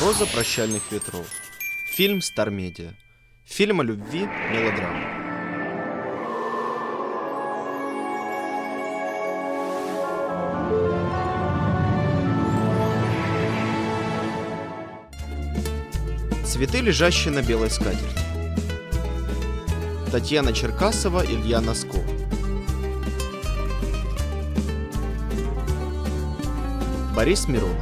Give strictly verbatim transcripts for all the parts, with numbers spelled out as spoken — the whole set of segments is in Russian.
Роза прощальных ветров. Фильм Star Media. Фильм о любви, мелодрама. Цветы, лежащие на белой скатерти. Татьяна Черкасова, Илья Носков. Борис Миронов.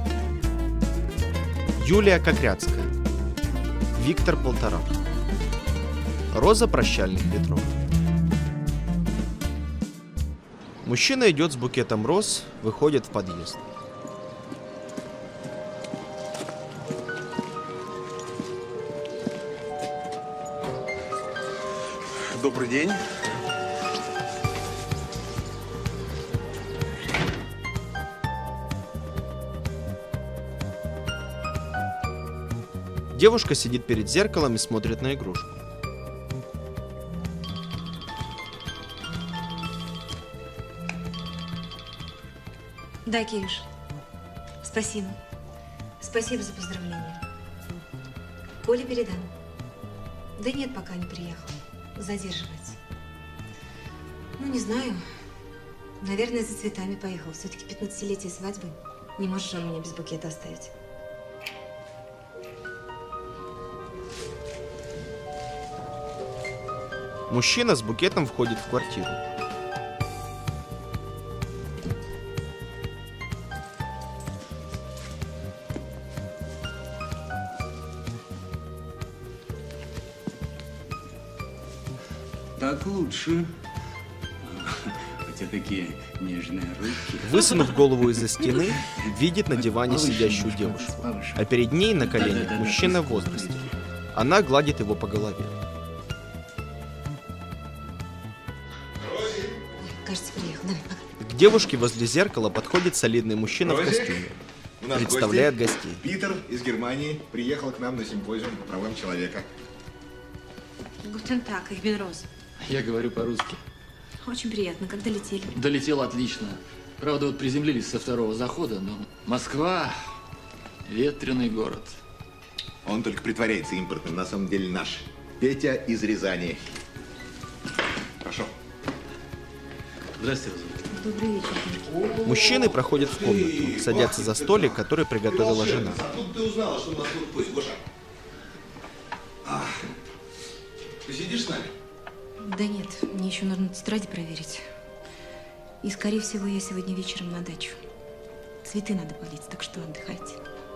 Юлия Кокряцкая. Виктор Полторак. Роза прощальных ветров. Мужчина идет с букетом роз, выходит в подъезд. Добрый день. Девушка сидит перед зеркалом и смотрит на игрушку. Да, Кирюш. Спасибо. Спасибо за поздравления. Коле передам. Да нет, пока не приехал. Задерживается. Ну, не знаю. Наверное, за цветами поехал. Все-таки пятнадцатилетие свадьбы. Не можешь он меня без букета оставить. Мужчина с букетом входит в квартиру. Так лучше. У тебя такие нежные руки. Высунув голову из-за стены, видит на диване сидящую девушку. А перед ней на коленях мужчина в возрасте. Она гладит его по голове. Кажется, приехал. Давай, пока. К девушке возле зеркала подходит солидный мужчина в костюме. У нас Представляет гости. гостей. Питер из Германии приехал к нам на симпозиум по правам человека. Гутен так, их Бенроз. Я говорю по-русски. Очень приятно. Когда летели? Долетел отлично. Правда, вот приземлились со второго захода, но Москва – ветреный город. Он только притворяется импортным, на самом деле наш. Петя из Рязани. Прошу. Здравствуйте, Роза. Добрый вечер. Мужчины проходят в комнату, садятся за столик, который приготовила жена. Откуда ты узнала, что у нас тут гость, Гоша? А, ты сидишь с нами? Да нет, мне еще нужно тетради проверить. И, скорее всего, я сегодня вечером на дачу. Цветы надо полить, так что отдыхайте.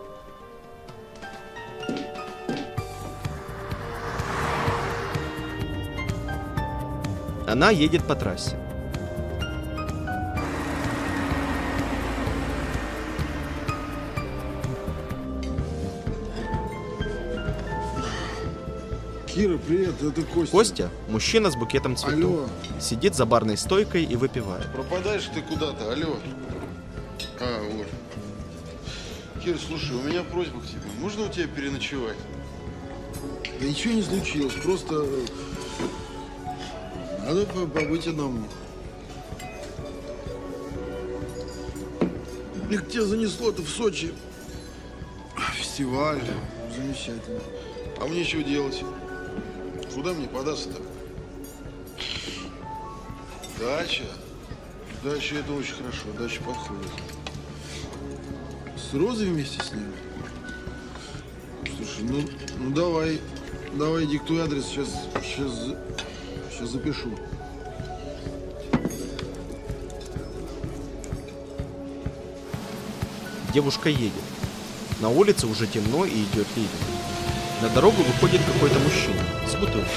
Она едет по трассе. Кира, привет, это Костя. Костя – мужчина с букетом цветов. Алло. Сидит за барной стойкой и выпивает. Пропадаешь ты куда-то, алло. А, вот. Кира, слушай, у меня просьба к тебе. Можно у тебя переночевать? Да ничего не случилось, просто надо побыть одному. Их тебя занесло-то в Сочи. Фестиваль, замечательно. А мне чего делать? Куда мне податься-то? Дача. Дача это очень хорошо, дача подходит. С Розой вместе с ним? Слушай, ну, ну давай, давай диктуй адрес, сейчас, сейчас, сейчас запишу. Девушка едет. На улице уже темно и идет ливень. На дорогу выходит какой-то мужчина с бутылкой.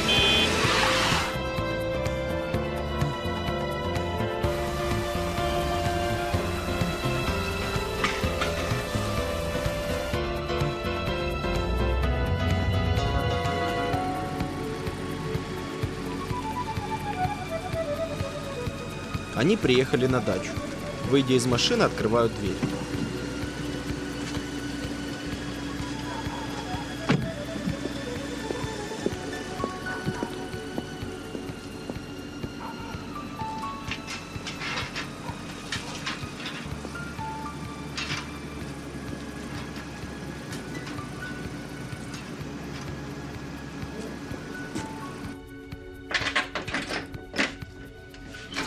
Они приехали на дачу. Выйдя из машины, открывают дверь.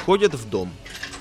Входят в дом.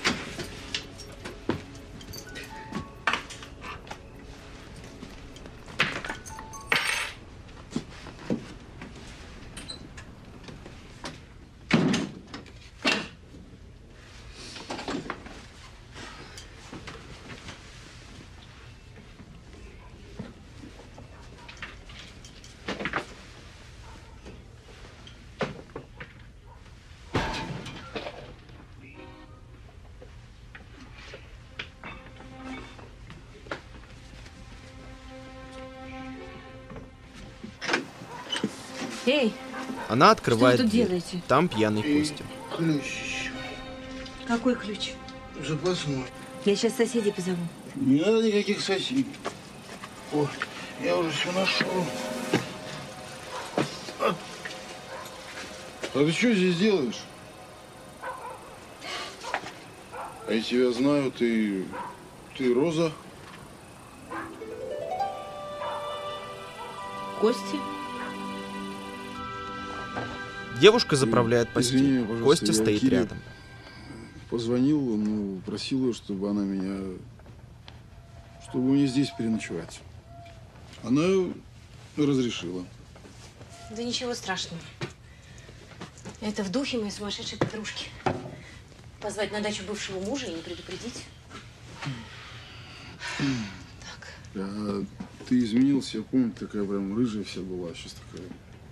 Эй! Она открывает Что вы тут дверь. делаете? Там пьяный Костя. Ключ еще. Какой ключ? Запасной. Я сейчас соседей позову. Не надо никаких соседей. О, я уже все нашел. А, а ты что здесь делаешь? А я тебя знаю, ты... Ты Роза? Костя? Девушка заправляет постель. Извини, пожалуйста, Костя я стоит Кире рядом. Позвонил, ну, просил ее, чтобы она меня... Чтобы мне здесь переночевать. Она разрешила. Да ничего страшного. Это в духе моей сумасшедшей подружки. Позвать на дачу бывшего мужа и не предупредить. Так. А ты изменился, я помню, такая прям рыжая вся была, сейчас такая.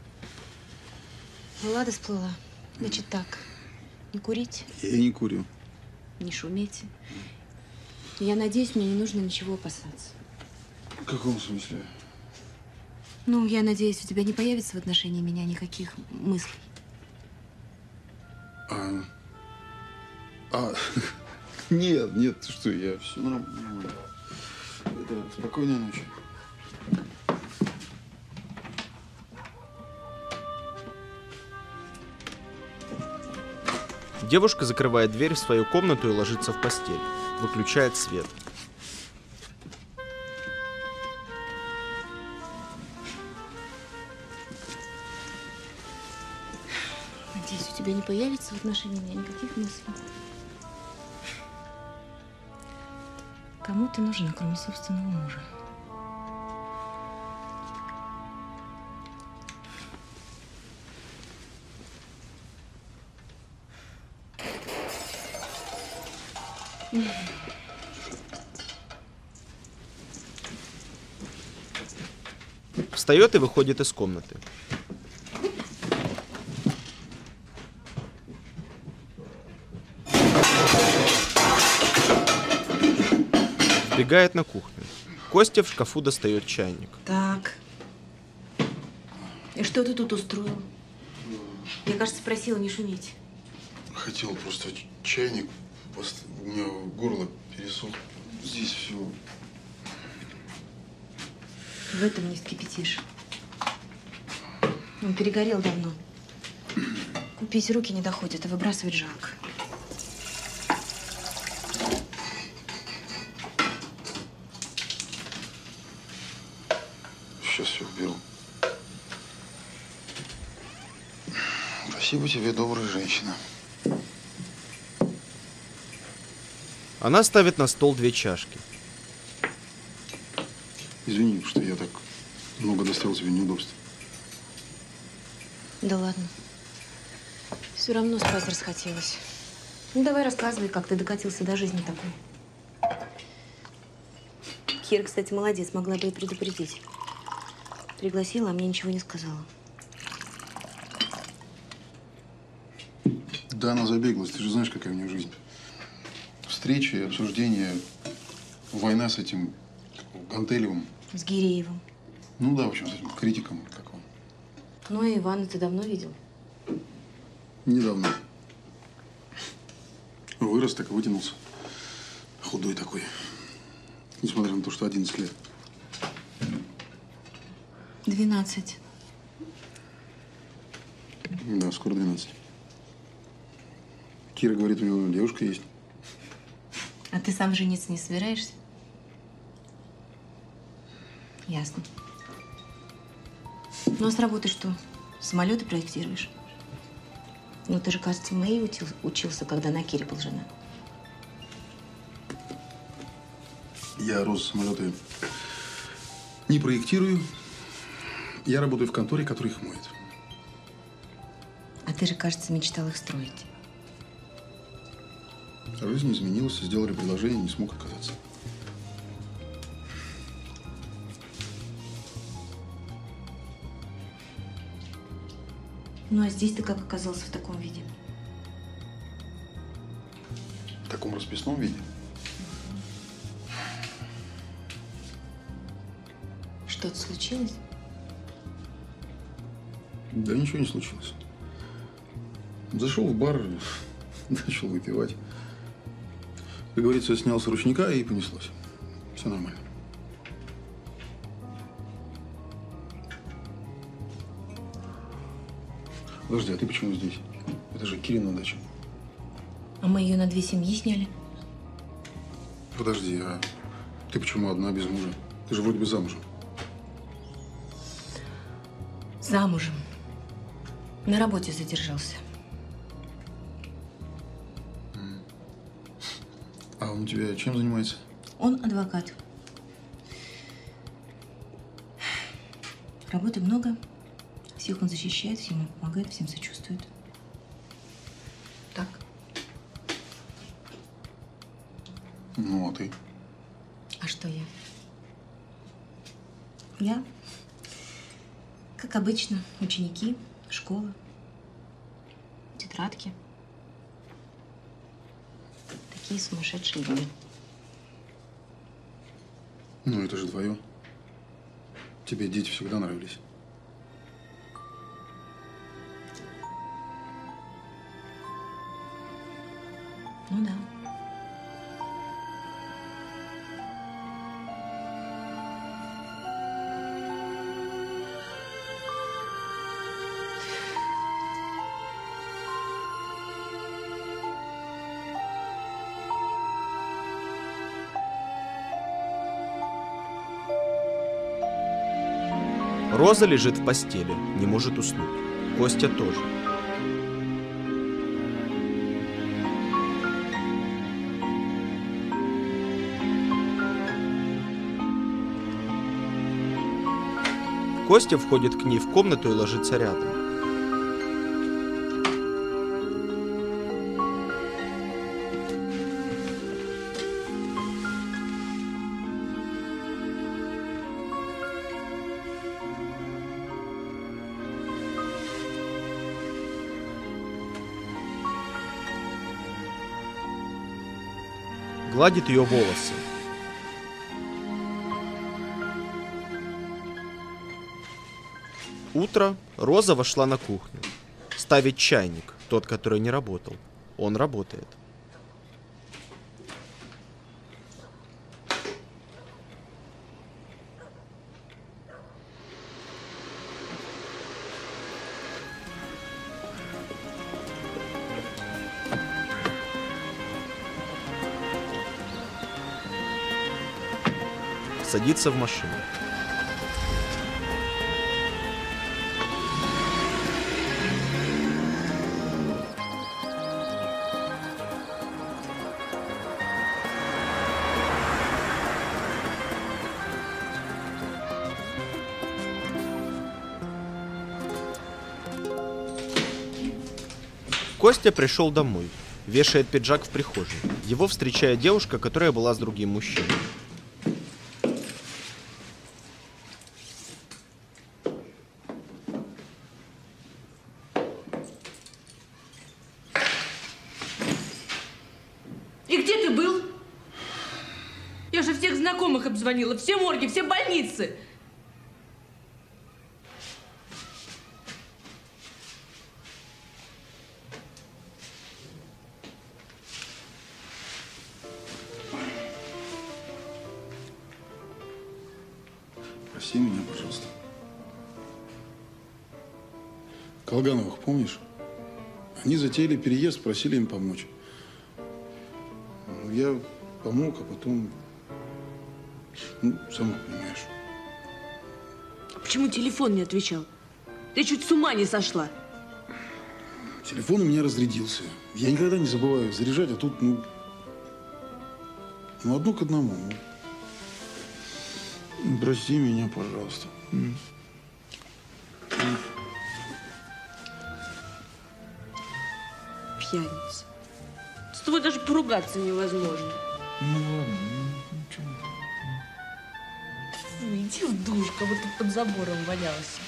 Ну, Лада сплыла. Значит так, не курить, Я не курю. не шуметь. Я надеюсь, мне не нужно ничего опасаться. В каком смысле? Ну, я надеюсь, у тебя не появится в отношении меня никаких мыслей. А, а нет, нет, ты что, я все нормально. Это, спокойной ночи. Девушка закрывает дверь в свою комнату и ложится в постель. Выключает свет. Надеюсь, у тебя не появится в отношении меня никаких мыслей. Кому ты нужна, кроме собственного мужа? Встает и выходит из комнаты. Вбегает на кухню. Костя в шкафу достает чайник. Так. И что ты тут устроил? Я, кажется, просила не шуметь. Хотел просто чайник, пост- у меня горло пересохло. Здесь все. В этом не вскипятишь. Он перегорел давно. Пить руки не доходят, а выбрасывать жалко. Сейчас все уберу. Спасибо тебе, добрая женщина. Она ставит на стол две чашки. Извини, что я так много доставил тебе неудобств. Да ладно. Все равно спать расхотелось. Ну, давай рассказывай, как ты докатился до жизни такой. Кира, кстати, молодец, могла бы и предупредить. Пригласила, а мне ничего не сказала. Да, она забеглась. Ты же знаешь, какая у нее жизнь. Встречи, обсуждения, война с этим Гантелевым. С Гиреевым. Ну да, в общем, с этим критиком, как он. Ну, и Ивана ты давно видел? Недавно. Вырос, так и вытянулся. Худой такой. Несмотря на то, что одиннадцать лет. Двенадцать. Да, скоро двенадцать. Кира говорит, у него девушка есть. А ты сам жениться не собираешься? Ясно. Ну, а с работы что? Самолеты проектируешь? Ну, ты же, кажется, в МАИ учил, учился, когда на Кире был женат. Я, Роза, самолеты не проектирую. Я работаю в конторе, которая их моет. А ты же, кажется, мечтал их строить. Жизнь изменилась, сделали предложение, не смог отказаться. Ну, а здесь ты как оказался в таком виде? В таком расписном виде. Что-то случилось? Да ничего не случилось. Зашел в бар, начал выпивать. Как говорится, снял с ручника и понеслось. Все нормально. Подожди, а ты почему здесь? Это же Кирина дача. А мы ее на две семьи сняли. Подожди, а ты почему одна без мужа? Ты же вроде бы замужем. Замужем. На работе задержался. А он у тебя чем занимается? Он адвокат. Работы много. Всех он защищает, всем помогает, всем сочувствует. Так. Ну, а ты? А что я? Я, как обычно, ученики, школа, тетрадки. Такие сумасшедшие дни. Ну, это же твое. Тебе дети всегда нравились. Ну да. Роза лежит в постели, не может уснуть. Костя тоже. Костя входит к ней в комнату и ложится рядом. Гладит ее волосы. Утро. Роза вошла на кухню. Ставит чайник, тот, который не работал. Он работает. Садится в машину. Костя пришел домой, вешает пиджак в прихожей. Его встречает девушка, которая была с другим мужчиной. И где ты был? Я же всех знакомых обзвонила, все морги, все больницы. Прости меня, пожалуйста. Колгановых, помнишь? Они затеяли переезд, просили им помочь. Я помог, а потом, ну, сама понимаешь. Почему телефон не отвечал? Ты чуть с ума не сошла. Телефон у меня разрядился. Я никогда не забываю заряжать, а тут, ну, ну одно к одному. Ну, прости меня, пожалуйста. Пьяница. С тобой даже поругаться невозможно. Ну ладно, ну что? Фу, иди в душ, как будто под забором валялся.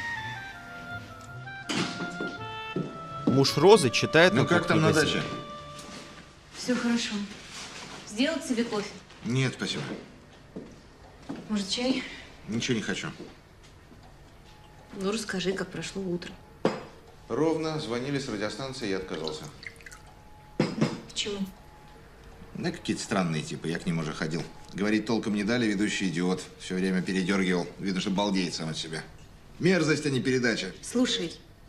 Муж Розы читает Ну на как кухне там на газету. даче? Все хорошо. Сделать себе кофе? Нет, спасибо. Может, чай? Ничего не хочу. Ну, расскажи, как прошло утро. Ровно звонили с радиостанции, я отказался. Почему? Да какие-то странные типы, я к ним уже ходил. Говорить толком не дали, ведущий идиот. Все время передергивал. Видно, что балдеет сам от себя. Мерзость, а не передача. Слушай,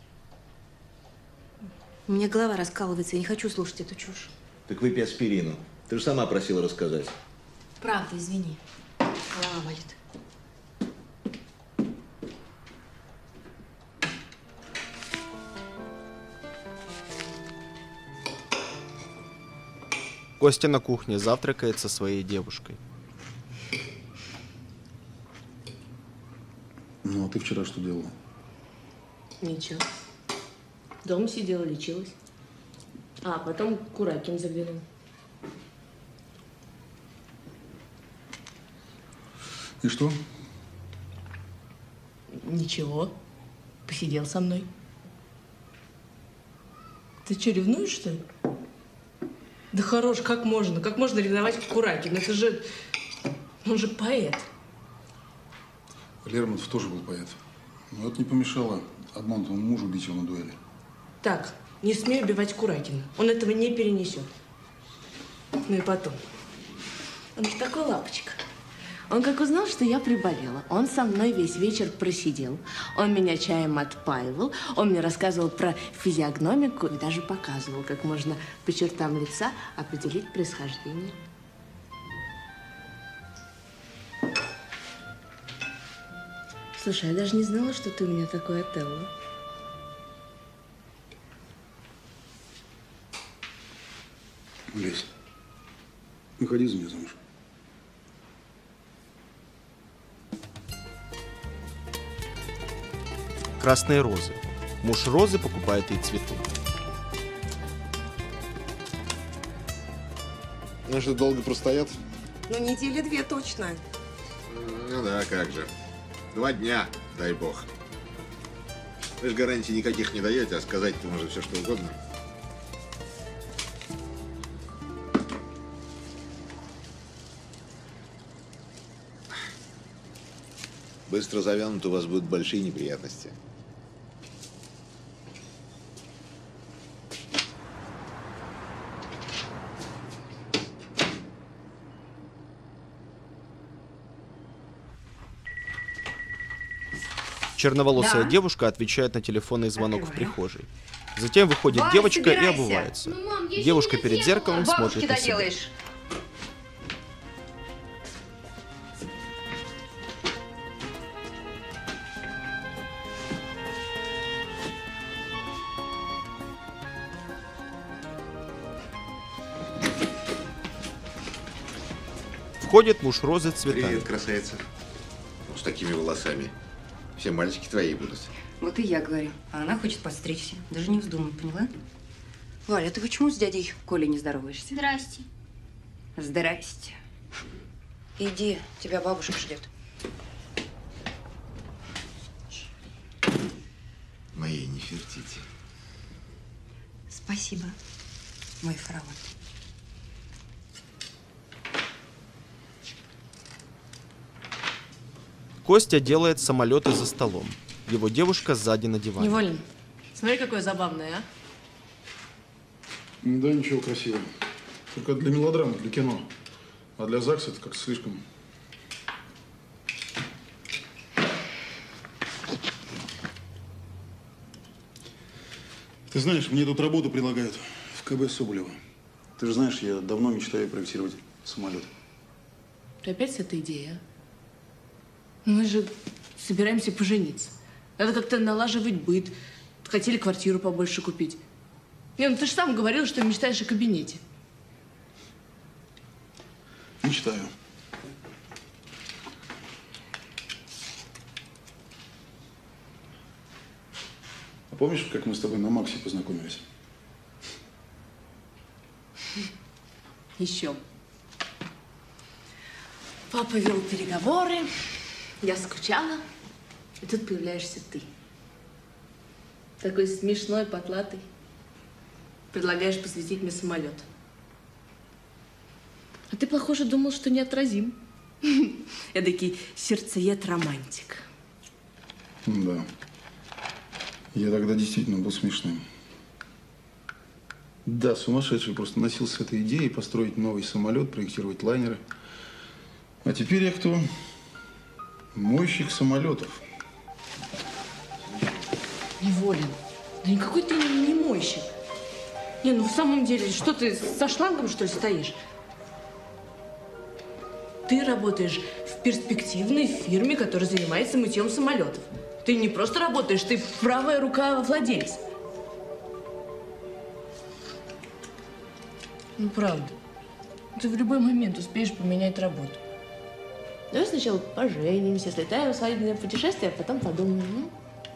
у меня голова раскалывается, я не хочу слушать эту чушь. Так выпей аспирину. Ты же сама просила рассказать. Правда, извини. Голова болит. Костя на кухне завтракает со своей девушкой. Ну, а ты вчера что делала? Ничего. Дома сидела, лечилась. А потом к Куракин заглянул. И что? Ничего. Посидел со мной. Ты что, ревнуешь, что ли? Да хорош, как можно? Как можно ревновать к Куракину? Это же... Он же поэт. Лермонтов тоже был поэт. Но это не помешало обманутому мужу бить его на дуэли. Так, не смей убивать Куракина. Он этого не перенесет. Ну и потом. Он же такой лапочка. Он как узнал, что я приболела, он со мной весь вечер просидел. Он меня чаем отпаивал, он мне рассказывал про физиогномику и даже показывал, как можно по чертам лица определить происхождение. Слушай, я даже не знала, что ты у меня такой Отелло. Лесь, выходи за меня замуж. Красные розы. Муж Розы покупает ей цветы. Ну что, долго простоят? Ну, недели две точно. Ну да, как же. Два дня, дай бог. Вы же гарантий никаких не даете, а сказать-то может все что угодно. Быстро завянут, у вас будут большие неприятности. Черноволосая Да. девушка отвечает на телефонный звонок в прихожей. Затем выходит Вась, девочка и собирайся. обувается. Ну, мам, я Девушка еще не перед доделала. зеркалом Бабушке смотрит на себя. доделаешь. Входит муж Розы с цветами. Привет, красавица. С такими волосами. Все мальчики твои будут. Вот и я говорю. А она хочет подстричься. Даже не вздумай, поняла? Валя, ты почему с дядей Колей не здороваешься? Здрасте. Здрасте. Иди, тебя бабушка ждет. Моей Нефертити. Спасибо, мой фараон. Костя делает самолеты за столом. Его девушка сзади на диване. Неволин, смотри, какое забавное, а? Да, ничего, красиво. Только для мелодрамы, для кино. А для ЗАГСа это как-то слишком. Ты знаешь, мне тут работу предлагают в КБ Соболева. Ты же знаешь, я давно мечтаю проектировать самолет. Ты опять с этой идеей, а? Мы же собираемся пожениться. Надо как-то налаживать быт. Хотели квартиру побольше купить. Не, ну ты же сам говорил, что мечтаешь о кабинете. Мечтаю. А помнишь, как мы с тобой на Максе познакомились? Еще. Папа вел переговоры, я скучала, и тут появляешься ты. Такой смешной, потлатый. Предлагаешь посвятить мне самолет. А ты, похоже, думал, что неотразим. Эдакий сердцеед-романтик. Да. Я тогда действительно был смешным. Да, сумасшедший просто носился с этой идеей построить новый самолет, проектировать лайнеры. А теперь я кто? Мойщик самолетов. Неволен. Да никакой ты не мойщик. Не, ну в самом деле, что ты со шлангом, что ли, стоишь? Ты работаешь в перспективной фирме, которая занимается мытьем самолетов. Ты не просто работаешь, ты правая рука владельца. Ну, правда. Ты в любой момент успеешь поменять работу. Давай сначала поженимся, слетаем в свадебное путешествие, а потом подумаем.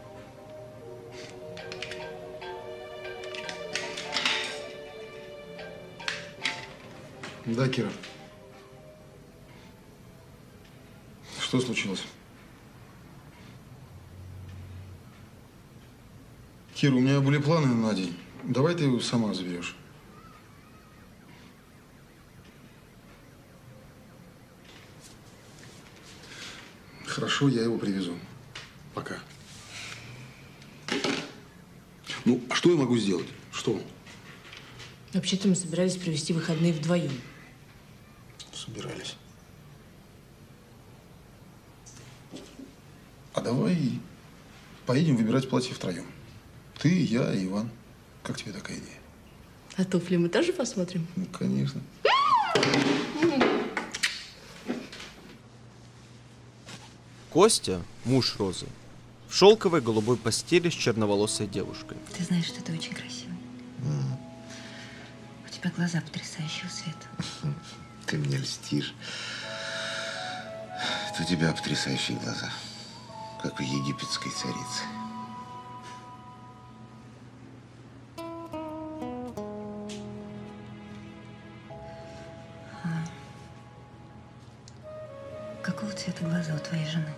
Да, Кира. Что случилось? Кира, у меня были планы на день. Давай ты его сама заберешь. Хорошо, я его привезу. Пока. Ну, а что я могу сделать? Что? Вообще-то мы собирались провести выходные вдвоем. Собирались. А давай поедем выбирать платье втроем. Ты, я и Иван. Как тебе такая идея? А туфли мы тоже посмотрим? Ну, конечно. Костя, муж Розы, в шелковой голубой постели с черноволосой девушкой. Ты знаешь, что ты очень красивый. Mm. У тебя глаза потрясающего цвета. Ты мне льстишь. Это у тебя потрясающие глаза, как у египетской царицы. А какого цвета глаза у твоей жены?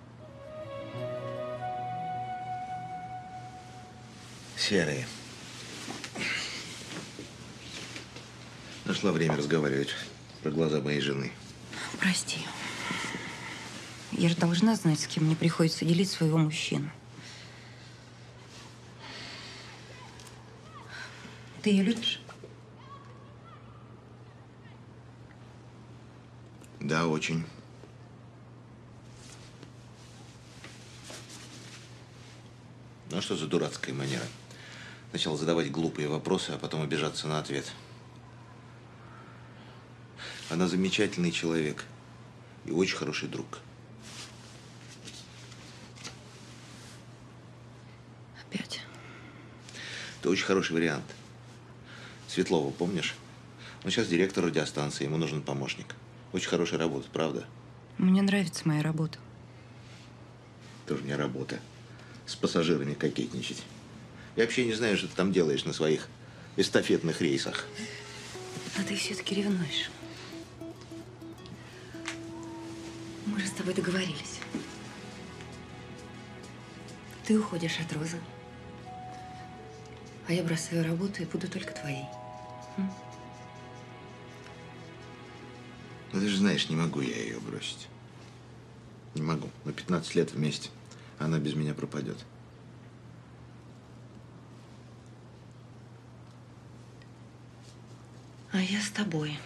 Серые. Нашла время разговаривать про глаза моей жены. Прости. Я же должна знать, с кем мне приходится делить своего мужчину. Ты ее любишь? Да, очень. Ну, а что за дурацкая манера? Сначала задавать глупые вопросы, а потом обижаться на ответ. Она замечательный человек и очень хороший друг. Опять? Это очень хороший вариант. Светлова, помнишь? Он сейчас директор радиостанции, ему нужен помощник. Очень хорошая работа, правда? Мне нравится моя работа. Тоже не работа. С пассажирами кокетничать. Я вообще не знаю, что ты там делаешь на своих эстафетных рейсах. А ты все-таки ревнуешь. Мы же с тобой договорились. Ты уходишь от Розы, а я бросаю работу и буду только твоей. М? Ну, ты же знаешь, не могу я ее бросить. Не могу. Мы пятнадцать лет вместе. Она без меня пропадет. А я с тобой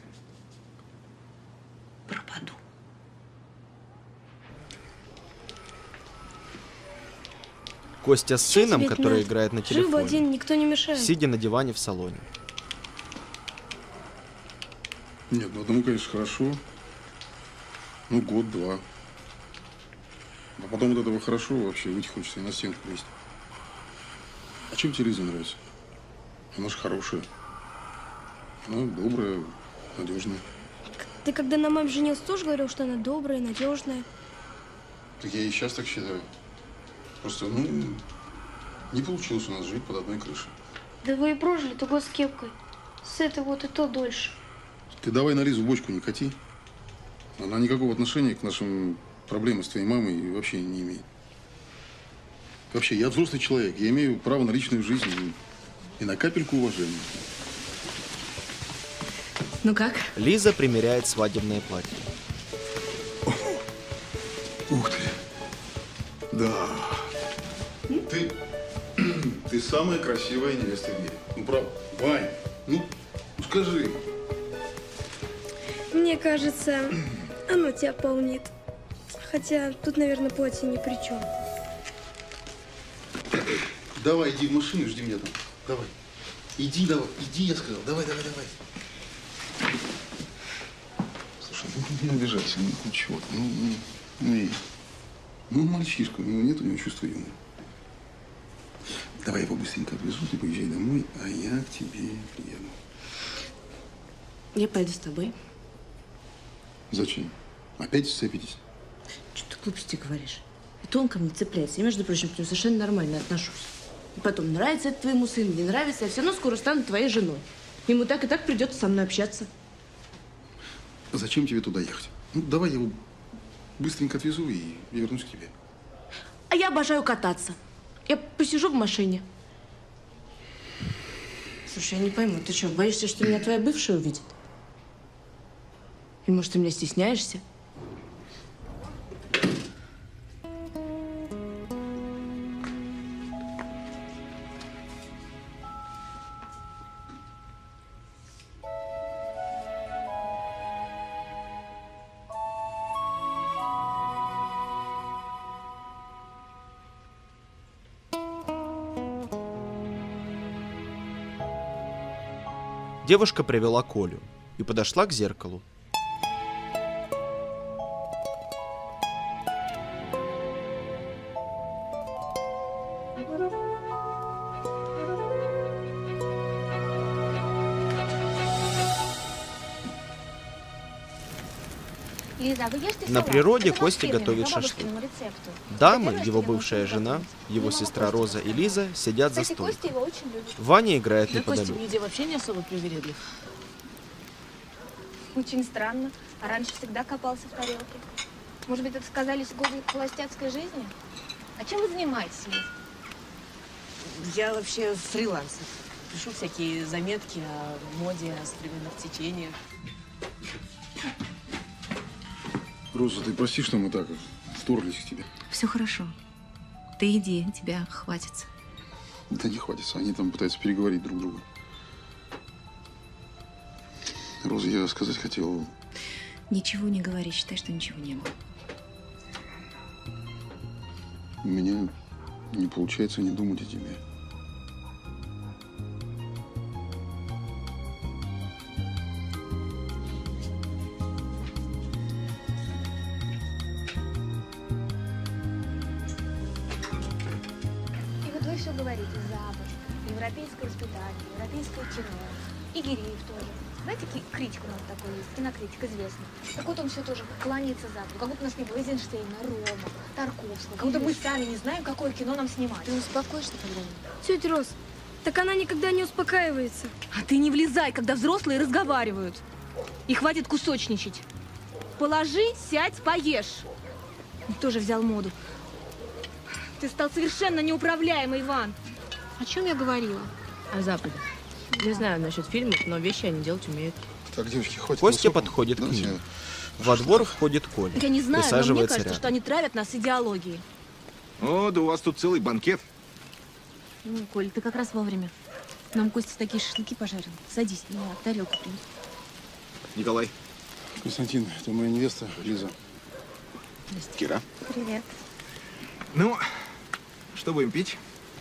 пропаду. Костя с сыном, который играет на телефоне, один, никто не мешает. сидя на диване в салоне. Нет, ну одному, конечно, хорошо. Ну, год-два. А потом вот этого хорошо вообще выйти хочется и на стенку лезть. А чем телевизор нравится? Она же хорошая. Она добрая, надежная. Ты когда на маме женился, тоже говорил, что она добрая, надежная. Так я и сейчас так считаю. Просто, ну, не получилось у нас жить под одной крышей. Да вы и прожили-то год с кепкой. С этой вот и то дольше. Ты давай на Лизу бочку не кати. Она никакого отношения к нашим проблемам с твоей мамой вообще не имеет. Вообще, я взрослый человек. Я имею право на личную жизнь и на капельку уважения. Ну как? Лиза примеряет свадебное платье. Ух ты. Да. Ты, ты самая красивая невеста в мире. Ну, правда. Вань, ну, ну скажи. Мне кажется, оно тебя полнит. Хотя тут, наверное, платье ни при чем. Давай, иди в машину, жди меня там. Давай. Иди, давай. Иди, я сказал. Давай, давай, давай. Слушай, ну не обижайся, ну, ну чего ты, ну, ну, ну, ну, мальчишка, ну, нет у него чувства юмора. Давай я его быстренько отвезу, ты поезжай домой, а я к тебе приеду. Я пойду с тобой. Зачем? Опять сцепитесь? Что ты глупости говоришь? Это он ко мне цепляется. Я, между прочим, к нему совершенно нормально отношусь. И потом, нравится это твоему сыну, не нравится, я все равно скоро стану твоей женой. Ему так и так придется со мной общаться. Зачем тебе туда ехать? Ну, давай я его быстренько отвезу и вернусь к тебе. А я обожаю кататься. Я посижу в машине. Слушай, я не пойму, ты что, боишься, что меня твоя бывшая увидит? Или, может, ты меня стесняешься? Девушка привела Колю и подошла к зеркалу. Лиза, вы ешьте На салат. природе Это Костя по готовит фирменному шашлык. бабушкиному рецепту. Дамы, Наверное, его что я бывшая могу жена, готовить. его Мама сестра Костя. Роза и Лиза сидят за Кстати, столиком. Костя его очень любит. Ваня играет Да Костя в неподалеку. еде вообще не особо привередлив. Очень странно. А раньше всегда копался в тарелке. Может быть, это сказались годы холостяцкой жизни? А чем вы занимаетесь, Лиз? Я вообще фрилансер. Пишу всякие заметки о моде, о современных течениях. Роза, ты прости, что мы так вторглись к тебе. Все хорошо. Ты иди, тебя хватится. Да не хватится, они там пытаются переговорить друг друга. Роза, я сказать хотел... Ничего не говори, считай, что ничего не было. У меня не получается не думать о тебе. И вот вы все говорите, Запад, европейское воспитание, европейское кино, и Гиреев тоже. Знаете, ки- критик у нас такой есть, кинокритик известный. Так вот он все тоже кланяется Западу. Как будто у нас не было Эйзенштейна, Рома, Тарковского. Как будто мы сами не знаем, какое кино нам снимать. Ты успокоишься когда-нибудь? Тетя Роз, так она никогда не успокаивается. А ты не влезай, когда взрослые разговаривают. И хватит кусочничать. Положи, сядь, поешь. Тоже взял моду. Ты стал совершенно неуправляемый, Иван. О чем я говорила? О Западе. Не знаю насчет фильмов, но вещи они делать умеют. Так, девочки, хватит. Костя высокого. подходит к Давайте ним. Во двор входит Коля. Я не знаю, но мне Присаживается кажется, рядом. что они травят нас идеологией. О, да у вас тут целый банкет. Ну, Коль, ты как раз вовремя. Нам Костя такие шашлыки пожарил. Садись, я тарелку принесу. Николай. Константин, это моя невеста Лиза. Кира. Привет. Ну, что будем пить?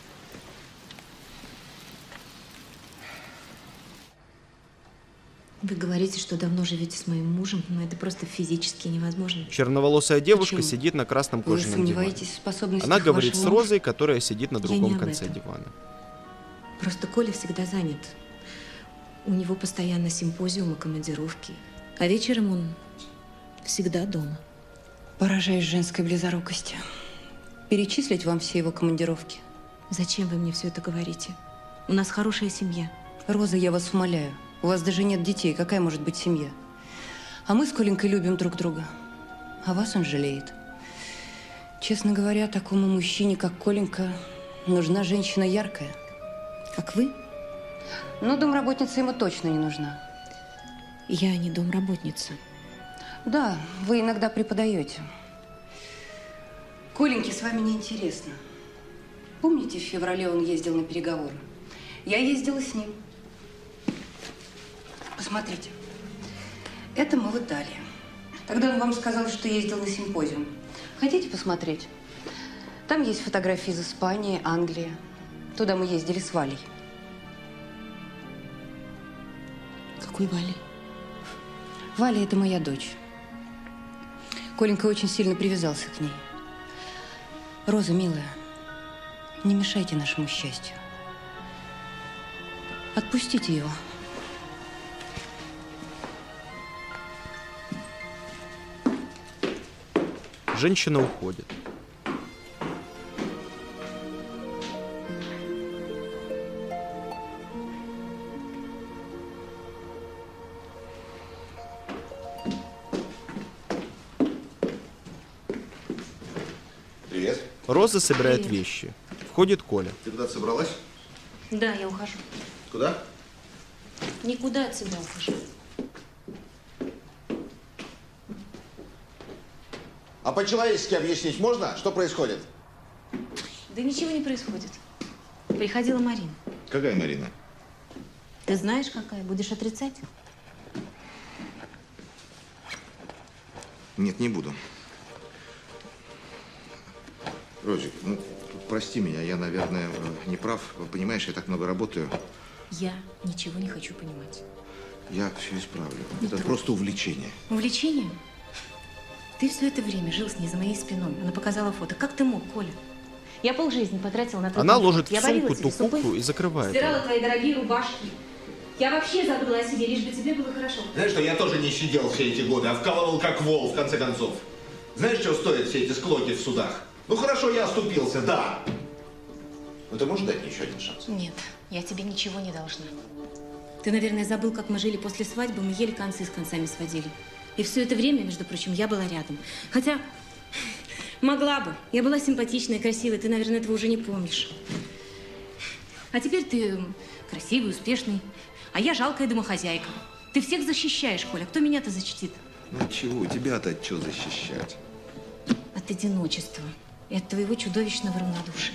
Вы говорите, что давно живете с моим мужем, но это просто физически невозможно. Черноволосая девушка Почему? сидит на красном Вы кожаном диване. сомневаетесь в способностях Она говорит с вашего мужа? Розой, которая сидит на Я другом не об конце этом. дивана. Просто Коля всегда занят. У него постоянно симпозиумы, командировки. А вечером он всегда дома. Поражаюсь женской близорукости. Перечислить вам все его командировки? Зачем вы мне все это говорите? У нас хорошая семья. Роза, я вас умоляю. У вас даже нет детей. Какая может быть семья? А мы с Коленькой любим друг друга. А вас он жалеет. Честно говоря, такому мужчине, как Коленька, нужна женщина яркая. Как вы? Но домработница ему точно не нужна. Я не домработница. Да, вы иногда преподаете. Коленьке с вами неинтересно. Помните, в феврале он ездил на переговоры? Я ездила с ним. Посмотрите. Это мы в Италии. Тогда он вам сказал, что ездил на симпозиум. Хотите посмотреть? Там есть фотографии из Испании, Англии. Туда мы ездили с Валей. Какой Валей? Валя – это моя дочь. Коленька очень сильно привязался к ней. Роза, милая, не мешайте нашему счастью. Отпустите его. Женщина уходит. Привет. Роза собирает Привет. вещи. Входит Коля. Ты куда-то собралась? Да, я ухожу. Куда? Никуда от себя ухожу. А по-человечески объяснить можно, что происходит? Да ничего не происходит. Приходила Марина. Какая Марина? Ты знаешь, какая? Будешь отрицать? Нет, не буду. Розик, ну, прости меня, я, наверное, не прав. Понимаешь, я так много работаю. Я ничего не хочу понимать. Я все исправлю. Не Это трогай. просто увлечение. Увлечение? Ты все это время жил с ней за моей спиной. Она показала фото. Как ты мог, Коля? Я полжизни потратила на твой Она комфорт. ложит в Я варила сумку тебе ту супы, куклу и закрывает стирала ее. твои дорогие рубашки. Я вообще забыла о себе, лишь бы тебе было хорошо. Знаешь что, я тоже не сидел все эти годы, а вкалывал как вол, в конце концов. Знаешь, что стоят все эти склоки в судах? Ну хорошо, я оступился, да. Но ты можешь дать мне еще один шанс? Нет, я тебе ничего не должна. Ты, наверное, забыл, как мы жили после свадьбы, мы еле концы с концами сводили. И все это время, между прочим, я была рядом. Хотя могла бы. Я была симпатичная, красивая, ты, наверное, этого уже не помнишь. А теперь ты красивый, успешный, а я жалкая домохозяйка. Ты всех защищаешь, Коля. Кто меня-то защитит? Ну чего, тебя-то от чего защищать? От одиночества и от твоего чудовищного равнодушия.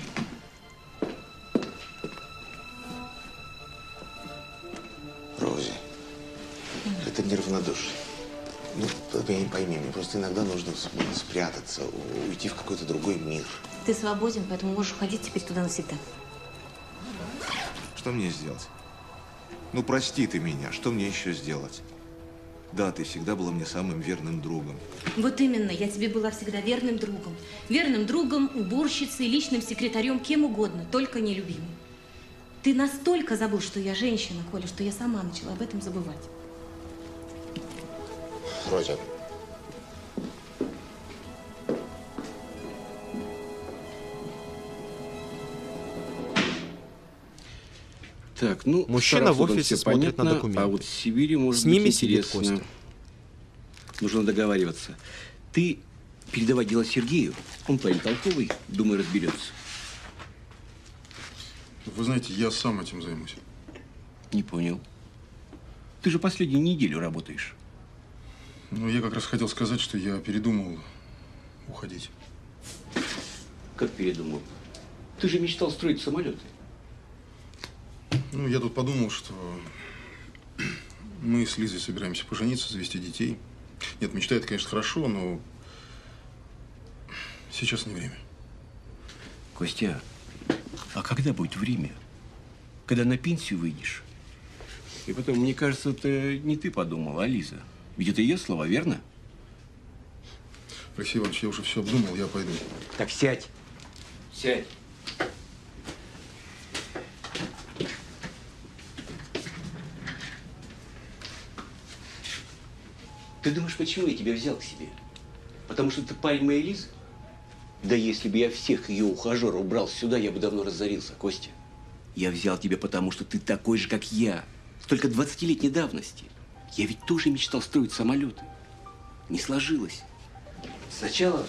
Рози, это неравнодушие. Ну, пойми, пойми, мне просто иногда нужно спрятаться, уйти в какой-то другой мир. Ты свободен, поэтому можешь уходить теперь туда навсегда. Что мне сделать? Ну, прости ты меня, что мне еще сделать? Да, ты всегда была мне самым верным другом. Вот именно, я тебе была всегда верным другом. Верным другом, уборщицей, личным секретарем, кем угодно, только не любимым. Ты настолько забыл, что я женщина, Коля, что я сама начала об этом забывать. Розя. Так, ну, Мужчина в офисе всё смотрит понятно, на документы. А вот с Сибири может С ними быть сидит интересно. Костя. Нужно договариваться. Ты передавай дело Сергею. Он парень толковый, думаю, разберется. Вы знаете, я сам этим займусь. Не понял. Ты же последнюю неделю работаешь. Ну, я как раз хотел сказать, что я передумал уходить. Как передумал? Ты же мечтал строить самолеты. Ну, я тут подумал, что мы с Лизой собираемся пожениться, завести детей. Нет, мечта это, конечно, хорошо, но сейчас не время. Костя, а когда будет время? Когда на пенсию выйдешь? И потом, мне кажется, это не ты подумал, а Лиза. Ведь это ее слова, верно? Алексей Иванович, я уже все обдумал, я пойду. Так сядь. Сядь. Ты думаешь, почему я тебя взял к себе? Потому что ты парень моей Лизы? Да если бы я всех ее ухажеров убрал сюда, я бы давно разорился, Костя. Я взял тебя потому, что ты такой же, как я. Только двадцатилетней давности. Я ведь тоже мечтал строить самолеты. Не сложилось. Сначала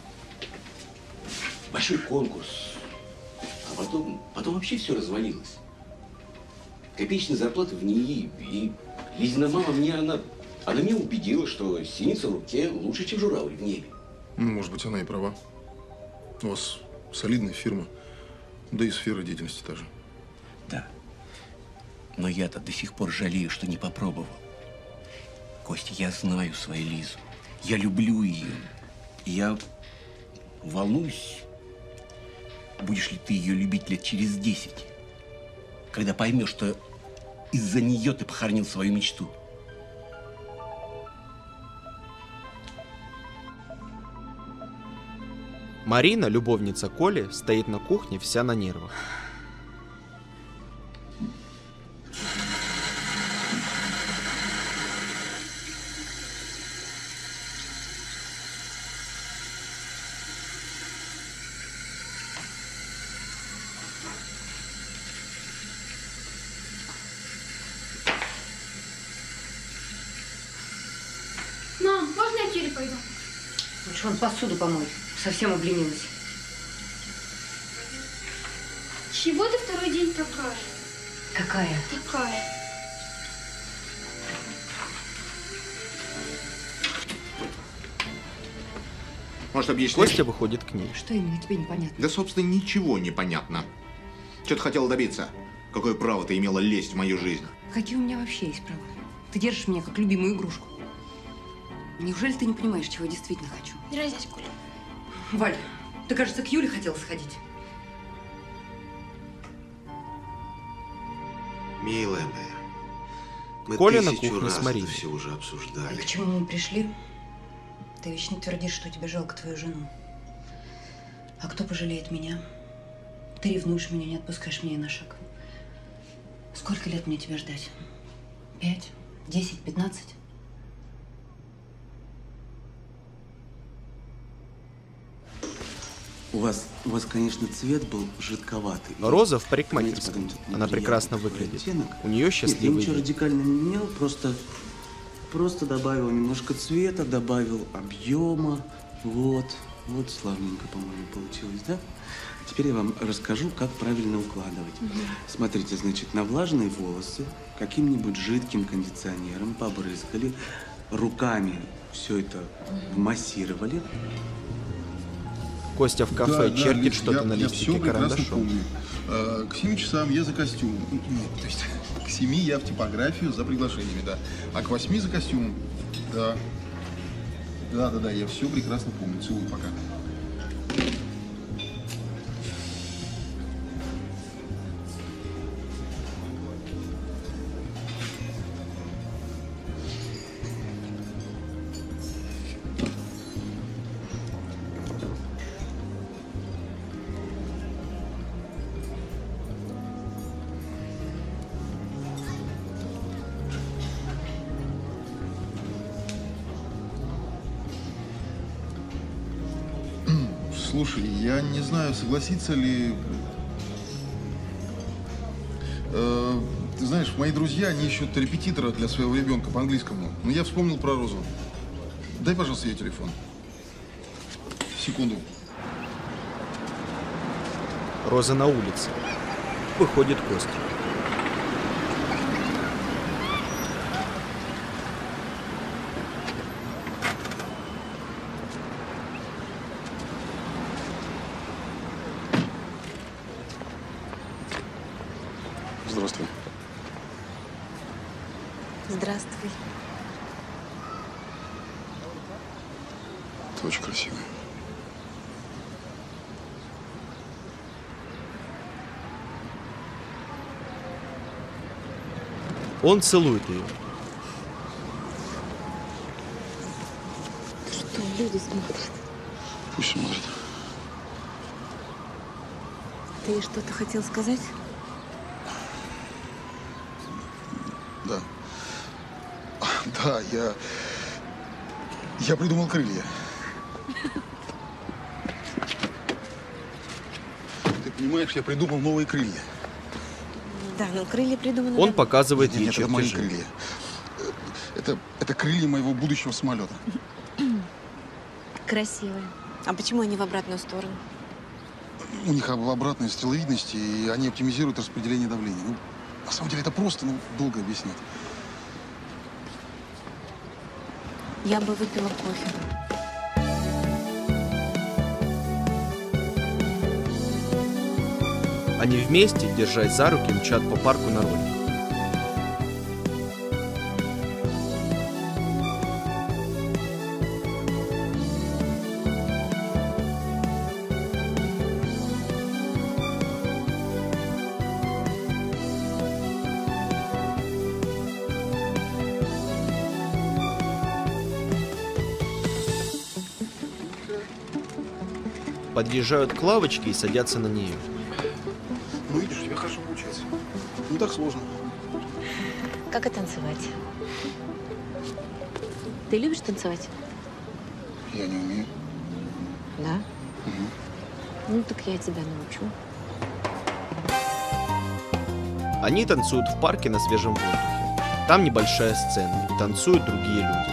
большой конкурс, а потом, потом вообще все развалилось. Копеечные зарплаты в НИИ, и Лизина мама мне, она, она меня убедила, что синица в руке лучше, чем журавль в небе. Ну, может быть, она и права. У вас солидная фирма, да и сфера деятельности та же. Да. Но я-то до сих пор жалею, что не попробовал. Костя, я знаю свою Лизу. Я люблю ее. Я волнуюсь, будешь ли ты ее любить лет через десять, когда поймешь, что из-за нее ты похоронил свою мечту. Марина, любовница Коли, стоит на кухне вся на нервах. Мам, можно я к Кире пойду? Лучше он посуду помой. Совсем обленилась. Чего ты второй день такая? Какая? Такая. Может, объяснишь? Костя выходит к ней. Что именно тебе непонятно? Да, собственно, ничего не понятно. Что ты хотела добиться? Какое право ты имела лезть в мою жизнь? Какие у меня вообще есть права? Ты держишь меня как любимую игрушку. Неужели ты не понимаешь, чего я действительно хочу? Не раздеть, Коля. Валь, ты, кажется, к Юле хотела сходить. Милая моя, мы Коля на тысячу кухне раз с это Мариной. все уже обсуждали. И к чему мы пришли? Ты вечно твердишь, что тебе жалко твою жену. А кто пожалеет меня? Ты ревнуешь меня, не отпускаешь меня на шаг. Сколько лет мне тебя ждать? Пять? Десять? Пятнадцать? У вас, у вас, конечно, цвет был жидковатый. Роза в парикмахерской. Она прекрасно выглядит. У нее Нет, я счастливый ничего вид. радикально не менял, просто, просто добавил немножко цвета, добавил объема. Вот, вот славненько, по-моему, получилось, да? Теперь я вам расскажу, как правильно укладывать. Мгм. Смотрите, значит, на влажные волосы каким-нибудь жидким кондиционером побрызгали, руками все это массировали. Костя в кафе Да, да, чертит Лиз, что-то я- на я листике всё прекрасно карандашом. помню. Э, К семи часам я за костюм. Нет, то есть к семи я в типографию за приглашениями, да. А к восьми за костюмом. Да. Да, да, да, я все прекрасно помню. Целую, пока. Слушай, я не знаю, согласится ли... Э, ты знаешь, мои друзья, они ищут репетитора для своего ребенка по английскому. Но я вспомнил про Розу. Дай, пожалуйста, ее телефон. Секунду. Роза на улице. Выходит Костя. Здравствуй. Здравствуй. Ты очень красивая. Он целует ее. Что люди смотрят? Пусть смотрит. Ты что-то хотел сказать? Да. Да, я... Я придумал крылья. Ты понимаешь, я придумал новые крылья. Да, но крылья придуманы. Он показывает Нет, ей нет, это мои чертежи. крылья. Это, это крылья моего будущего самолета. Красивые. А почему они в обратную сторону? У них обратная стреловидность, и они оптимизируют распределение давления. Ну, на самом деле это просто, ну, долго объяснять. Я бы выпила кофе. Они вместе, держась за руки, мчат по парку на роликах. Подъезжают к лавочке и садятся на нее. Ну, видишь, у тебя хорошо получается. Не так сложно. Как и танцевать? Ты любишь танцевать? Я не умею. Да? Угу. Ну, так я тебя научу. Они танцуют в парке на свежем воздухе. Там небольшая сцена, и танцуют другие люди.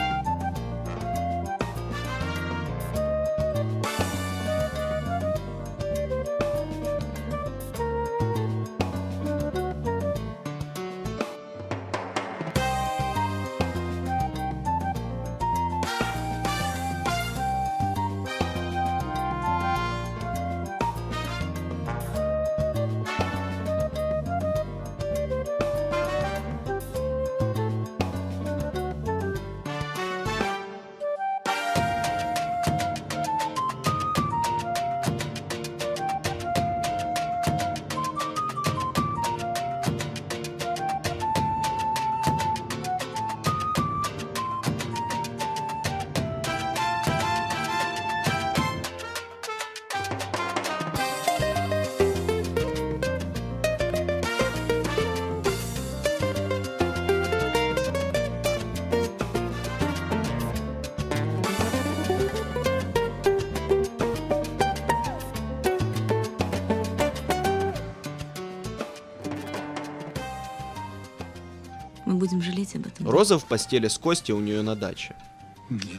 Мы будем жалеть об этом. Роза в постели с Костей у нее на даче. Нет.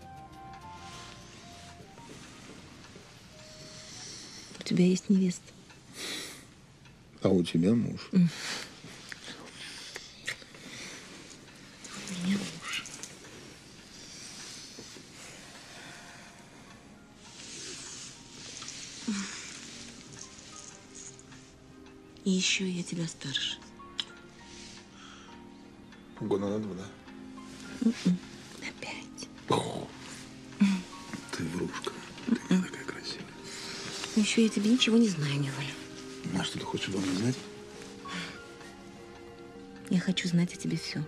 У тебя есть невеста. А у тебя муж. Mm. У меня муж. И еще я тебя старше. Года на два, да? Mm-mm. На пять. О, ты врушка. Ты не такая красивая. Еще я тебе ничего не знаю, Неволя. А что ты хочешь обо мне знать? Я хочу знать о тебе все.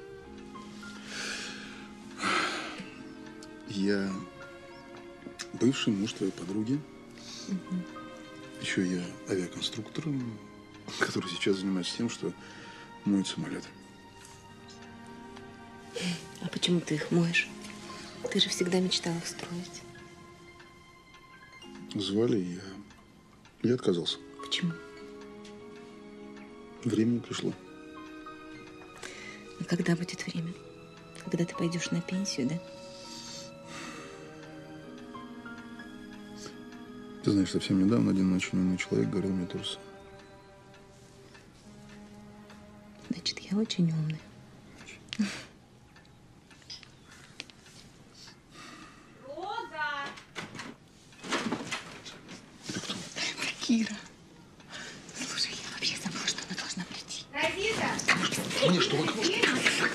Я бывший муж твоей подруги. Угу. Еще я авиаконструктор, который сейчас занимается тем, что моет самолет. А почему ты их моешь? Ты же всегда мечтал их строить. Звали, и я, я отказался. Почему? Время не пришло. А когда будет время? Когда ты пойдешь на пенсию, да? Ты знаешь, совсем недавно один очень умный человек говорил мне то же самое. Значит, я очень умная. Роза! Это кто? Кира. Слушай, я вообще забыла, что она должна прийти. Розита! Мне что, как можно?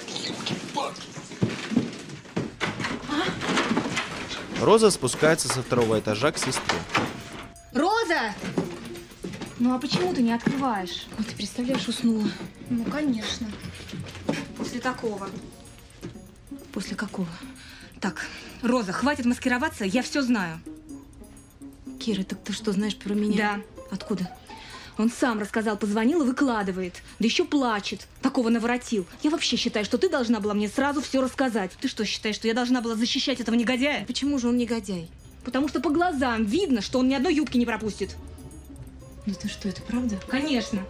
Роза спускается со второго этажа к сестре. Роза! Ну а почему ты не открываешь? Ну, ты представляешь, уснула. Ну, конечно. После такого. После какого? Так, Роза, хватит маскироваться, я все знаю. Кира, так ты что, знаешь про меня? Да. Откуда? Он сам рассказал, позвонил и выкладывает. Да еще плачет. Такого наворотил. Я вообще считаю, что ты должна была мне сразу все рассказать. Ты что, считаешь, что я должна была защищать этого негодяя? Почему же он негодяй? Потому что по глазам видно, что он ни одной юбки не пропустит. Ну ты что, это правда? Конечно.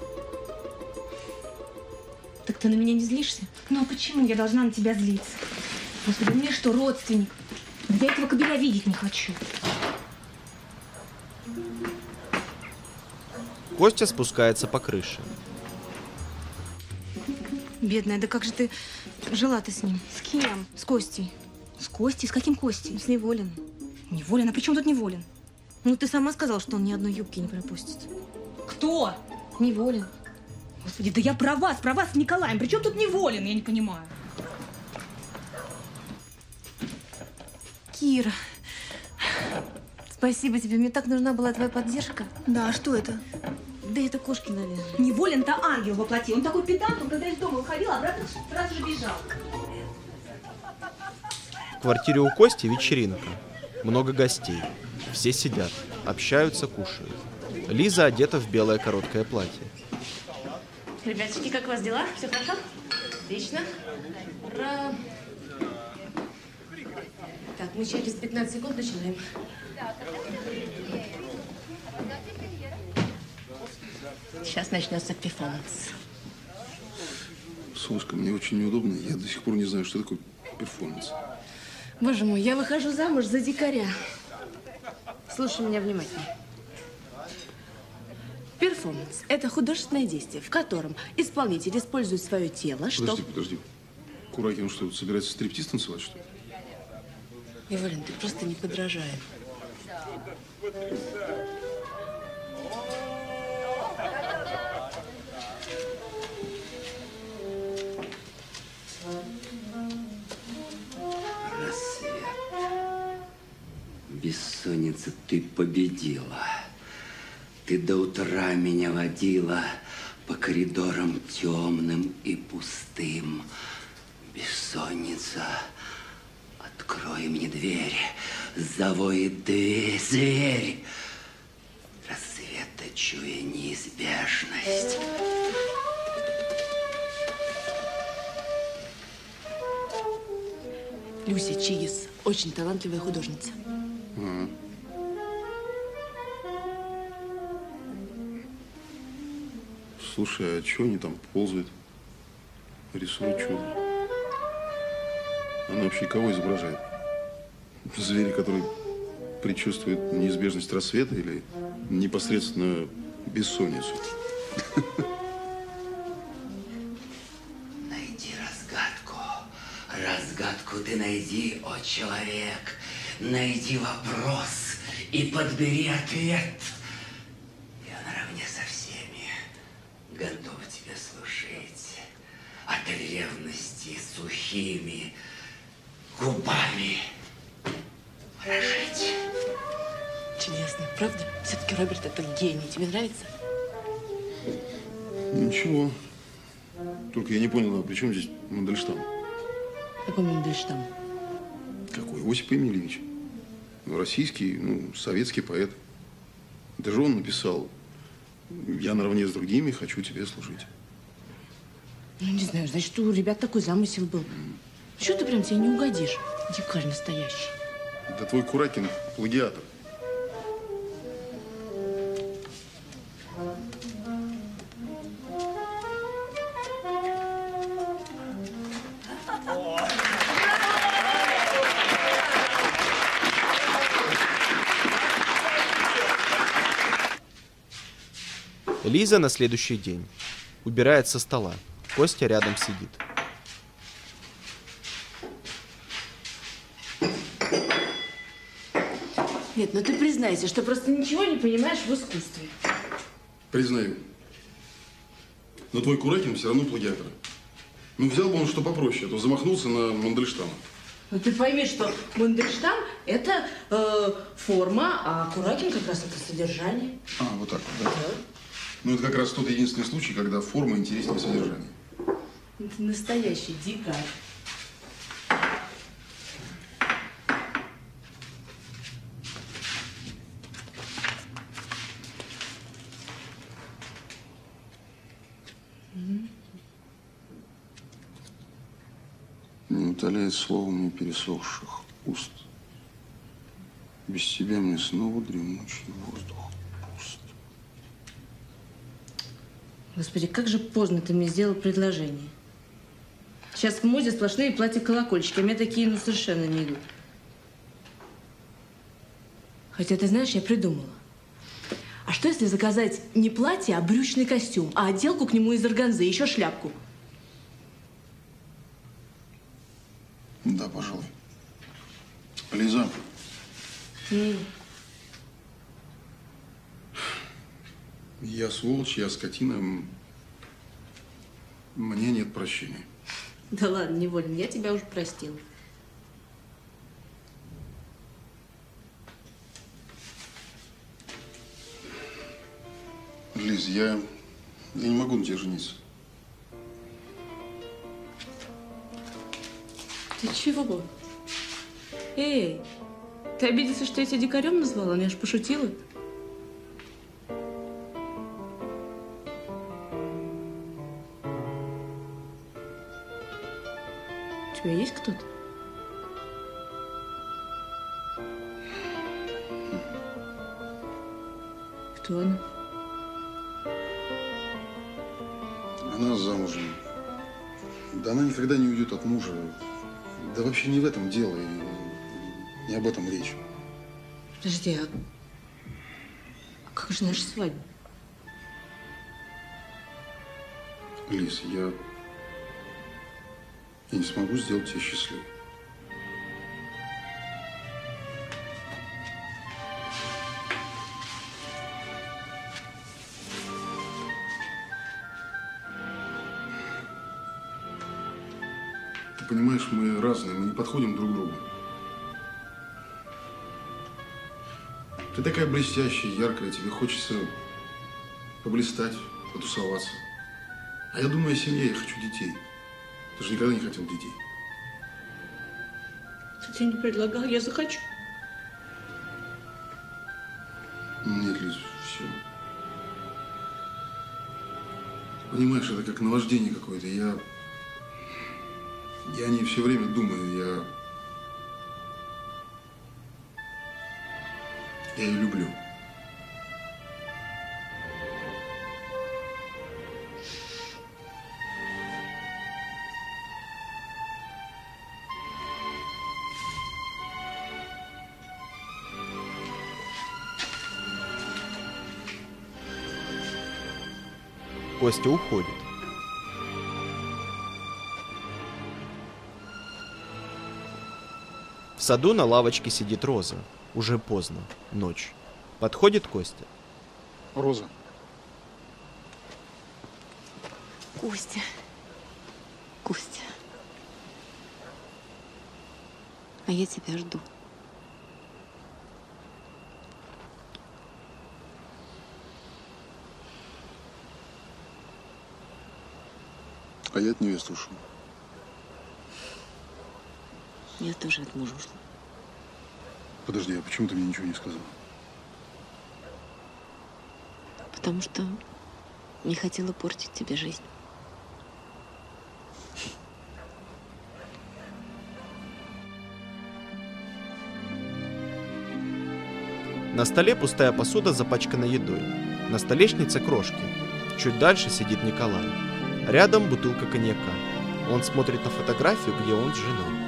Так ты на меня не злишься? Ну а почему я должна на тебя злиться? Господи, мне что, родственник? Да я этого кобеля видеть не хочу. Костя спускается по крыше. Бедная, да как же ты жила-то с ним? С кем? С Костей. С Костей? С каким Костей? С Неволин. Неволин? А при чем тут Неволин? Ну ты сама сказала, что он ни одной юбки не пропустит. Кто? Неволин. Господи, да я про вас, про вас с Николаем. При чем тут Неволин? Я не понимаю. Кира, спасибо тебе. Мне так нужна была твоя поддержка. Да, а что это? Да это кошки, наверное. Неволин-то ангел воплоти. Он такой педант, он когда из дома выходил, обратно сразу же бежал. В квартире у Кости вечеринка. Много гостей. Все сидят, общаются, кушают. Лиза одета в белое короткое платье. Ребяточки, как у вас дела? Все хорошо? Отлично. Ура! Так, мы через пятнадцать секунд начинаем. Сейчас начнется перформанс. Солнышко, мне очень неудобно. Я до сих пор не знаю, что такое перформанс. Боже мой, я выхожу замуж за дикаря. Слушай меня внимательно. Перформанс – это художественное действие, в котором исполнитель использует свое тело, что… Подожди, подожди. Куракин что, собирается стриптиз танцевать, что ли? Неволин, ты просто не подражай. Рассвет. Бессонница, ты победила. Ты до утра меня водила по коридорам темным и пустым. Бессонница, открой мне дверь, завоет дверь, зверь. Рассвета чуя неизбежность. Люся Чигис очень талантливая художница. А. Слушай, а что они там ползают? Рисуют чудо. Она вообще кого изображает? Зверя, который предчувствует неизбежность рассвета или непосредственно бессонницу? Найди разгадку. Разгадку ты найди, о человек. Найди вопрос и подбери ответ. Я наравне со всеми готов тебе служить. От ревности сухими губами прожить. Чудесно, правда? Все-таки Роберт это гений. Тебе нравится? Ничего. Только я не понял, а при чем здесь Мандельштам? Какой Мандельштам? Какой? Осип Емельевич. Ну, российский, ну, советский поэт. Это же он написал: «Я наравне с другими хочу тебе служить». Ну, не знаю, значит, у ребят такой замысел был. Чего ты прям тебе не угодишь? Дикарь настоящий. Да твой Куракин плагиатор. Лиза на следующий день. Убирает со стола. Костя рядом сидит. Нет, ну ты признайся, что просто ничего не понимаешь в искусстве. Признаю. Но твой Куракин все равно плагиатор. Ну, взял бы он что попроще, а то замахнулся на Мандельштама. Ну ты пойми, что Мандельштам – это э, форма, а Куракин как раз это содержание. А, вот так вот, да? Да. Ну, это как раз тот единственный случай, когда форма интереснее содержания. Это настоящий дикарь. утоляет словом не пересохших уст. Без тебя мне снова дремучий воздух пуст. Господи, как же поздно ты мне сделал предложение. Сейчас в моде сплошные платья-колокольчики, а мне такие ну совершенно не идут. Хотя, ты знаешь, я придумала. А что, если заказать не платье, а брючный костюм, а отделку к нему из органзы, еще шляпку? Да, пожалуй. Лиза. Mm. Я сволочь, я скотина. Мне нет прощения. Да ладно, Неволин, я тебя уже простила. Лиз, я, я не могу на тебя жениться. Ты чего? Эй, ты обиделся, что я тебя дикарем назвала? Я ж пошутила. У тебя есть кто-то? Кто она? Она замужем. Да она никогда не уйдет от мужа. Да вообще не в этом дело, и не об этом речь. Подожди, а как же наша свадьба? Лиз, я... я не смогу сделать тебя счастливой. Понимаешь, мы разные, мы не подходим друг к другу. Ты такая блестящая, яркая, тебе хочется поблистать, потусоваться. А я думаю о семье, я хочу детей. Ты же никогда не хотел детей. Ты тебе не предлагал, я захочу. Нет, Лиз, все. Понимаешь, это как наваждение какое-то. Я... Я о ней все время думаю, я... Я ее люблю. Костя уходит. В саду на лавочке сидит Роза. Уже поздно. Ночь. Подходит Костя. Роза. Костя. Костя. А я тебя жду. А я от невесты ушел. Я тоже от мужа ушла. Подожди, а почему ты мне ничего не сказала? Потому что не хотела портить тебе жизнь. На столе пустая посуда запачкана едой. На столешнице крошки. Чуть дальше сидит Николай. Рядом бутылка коньяка. Он смотрит на фотографию, где он с женой.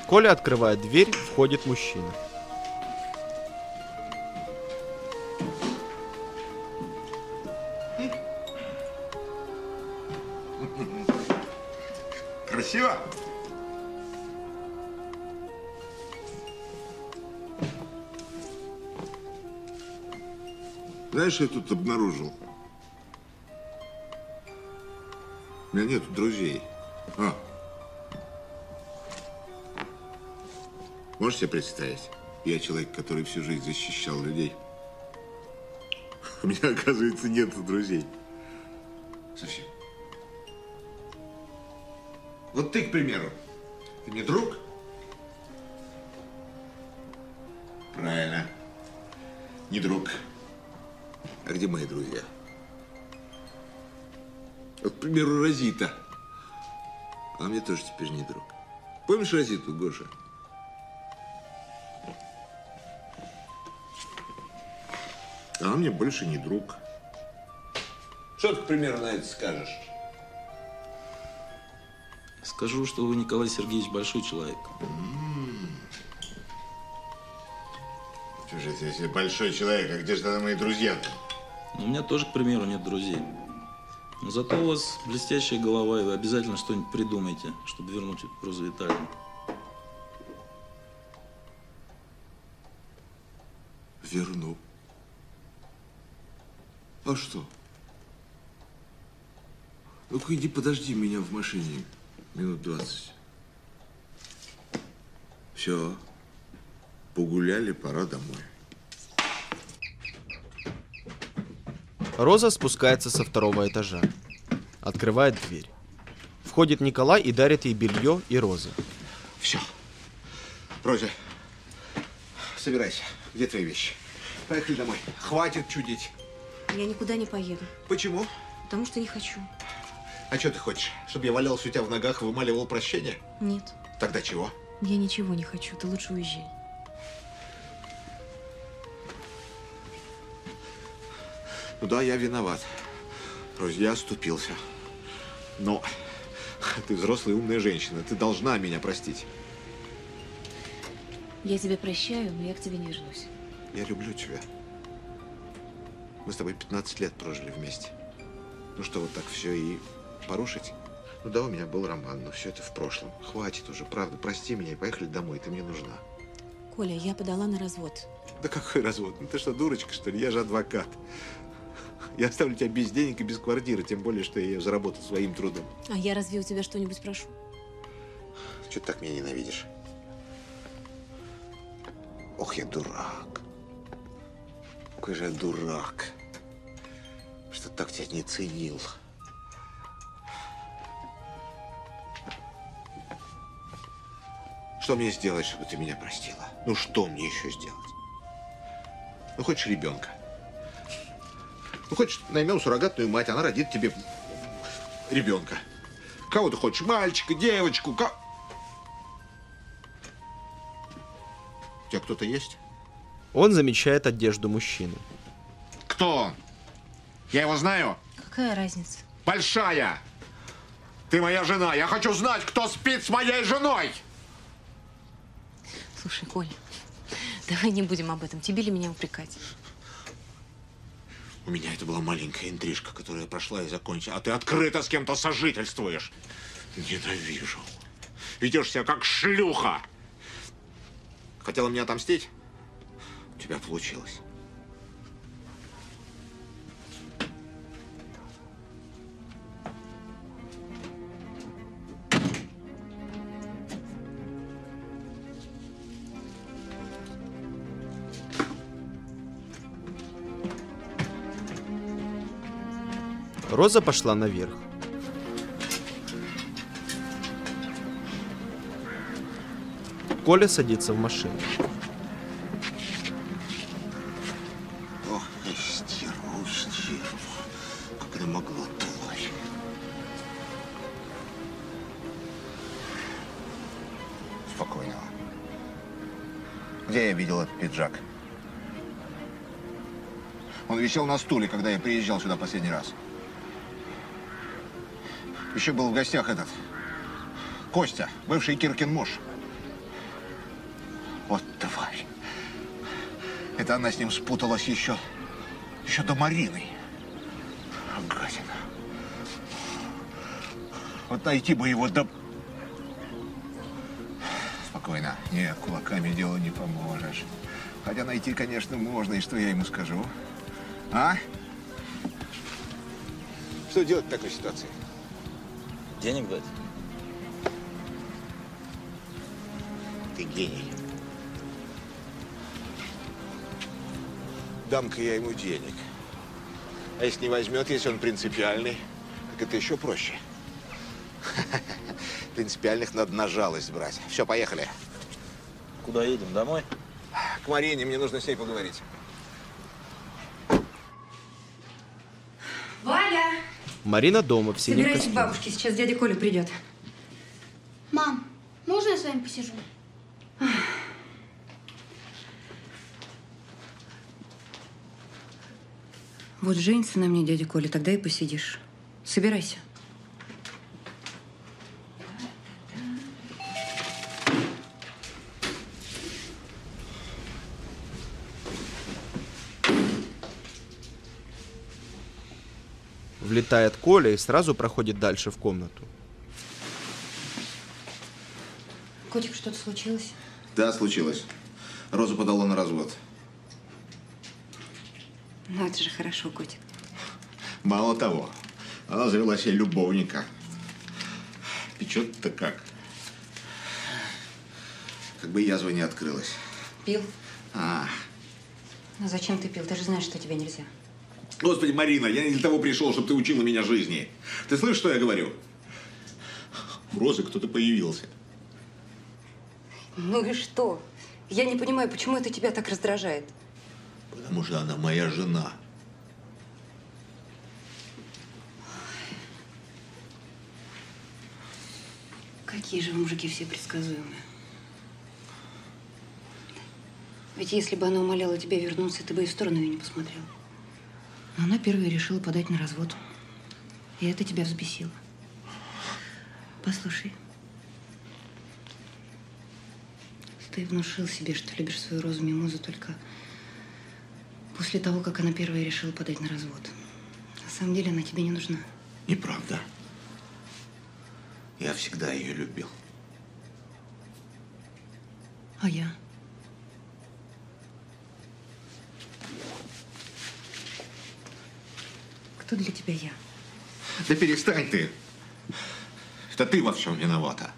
Коля открывает дверь, входит мужчина. Красиво? Знаешь, что я тут обнаружил? У меня нет друзей. А. Можешь себе представить? Я человек, который всю жизнь защищал людей. У меня, оказывается, нет друзей. Слушай. Вот ты, к примеру, ты мне друг? Правильно. Не друг. А где мои друзья? Вот, к примеру, Розита. Она мне тоже теперь не друг. Помнишь Розиту, Гоша? Она мне больше не друг. Что ты, к примеру, на это скажешь? Скажу, что вы, Николай Сергеевич, большой человек. Что же, если большой человек, а где же тогда мои друзья-то? У меня тоже, к примеру, нет друзей. Но зато у вас блестящая голова, и вы обязательно что-нибудь придумаете, чтобы вернуть Розу Витальевну. Верну. А что? Ну-ка иди подожди меня в машине минут двадцать. Все. Погуляли, пора домой. Роза спускается со второго этажа. Открывает дверь. Входит Николай и дарит ей белье и розы. Все. Роза, собирайся. Где твои вещи? Поехали домой. Хватит чудить. Я никуда не поеду. Почему? Потому что не хочу. А что ты хочешь? Чтобы я валялся у тебя в ногах и вымаливал прощение? Нет. Тогда чего? Я ничего не хочу. Ты лучше уезжай. Ну да, я виноват. Роза, я оступился. Но ты взрослая умная женщина. Ты должна меня простить. Я тебя прощаю, но я к тебе не вернусь. Я люблю тебя. Мы с тобой пятнадцать лет прожили вместе. Ну что, вот так все и порушить? Ну да, у меня был роман, но все это в прошлом. Хватит уже, правда. Прости меня и поехали домой. Ты мне нужна. Коля, я подала на развод. Да какой развод? Ну ты что, дурочка, что ли? Я же адвокат. Я оставлю тебя без денег и без квартиры, тем более, что я ее заработал своим трудом. А я разве у тебя что-нибудь прошу? Чего ты так меня ненавидишь? Ох, я дурак. Какой же я дурак. Что так тебя не ценил. Что мне сделать, чтобы ты меня простила? Ну, что мне еще сделать? Ну, хочешь ребенка? Ну, хочешь, наймем суррогатную мать, она родит тебе ребенка. Кого ты хочешь? Мальчика, девочку? Ко... У тебя кто-то есть? Он замечает одежду мужчины. Кто он? Я его знаю? Какая разница? Большая! Ты моя жена. Я хочу знать, кто спит с моей женой! Слушай, Коля, давай не будем об этом. Тебе ли меня упрекать? У меня это была маленькая интрижка, которая прошла и закончилась. А ты открыто с кем-то сожительствуешь. Ненавижу. Ведешь себя как шлюха. Хотела мне отомстить? У тебя получилось. Роза пошла наверх. Коля садится в машину. Ох, стерва, стерва. Как она могла тварь. Спокойно. Где я видел этот пиджак? Он висел на стуле, когда я приезжал сюда последний раз. Еще был в гостях этот Костя, бывший Киркин муж. Вот тварь. Это она с ним спуталась еще, еще до Марины. Гадина. Вот найти бы его, да... Спокойно. Нет, кулаками делу не поможешь. Хотя найти, конечно, можно. И что я ему скажу? А? Что делать в такой ситуации? Денег дать? Ты гений. Дам-ка я ему денег. А если не возьмет, если он принципиальный, так это еще проще. Принципиальных надо на жалость брать. Все, поехали. Куда едем? Домой? К Марине, мне нужно с ней поговорить. Валя! Марина дома в синем Собирайся к костюме. бабушке, сейчас дядя Коля придет. Мам, можно я с вами посижу? Вот женится на мне дядя Коля, тогда и посидишь. Собирайся. Влетает Коля и сразу проходит дальше в комнату. Котик, что-то случилось? Да, случилось. Роза подала на развод. Ну, это же хорошо, котик. Мало того, она завела себе любовника. Печет-то как. Как бы язва не открылась. Пил? А, Ну, зачем ты пил? Ты же знаешь, что тебе нельзя. Господи, Марина, я не для того пришел, чтобы ты учила меня жизни. Ты слышишь, что я говорю? У Розы кто-то появился. Ну и что? Я не понимаю, почему это тебя так раздражает. Потому что она моя жена. Какие же вы, мужики, все предсказуемые. Ведь если бы она умоляла тебя вернуться, ты бы и в сторону ее не посмотрел. Но она первая решила подать на развод. И это тебя взбесило. Послушай. Ты внушил себе, что любишь свою Розу Мимозу только после того, как она первая решила подать на развод. На самом деле она тебе не нужна. Неправда. Я всегда ее любил. А я? Кто для тебя я? Да перестань ты. Это ты во всем виновата.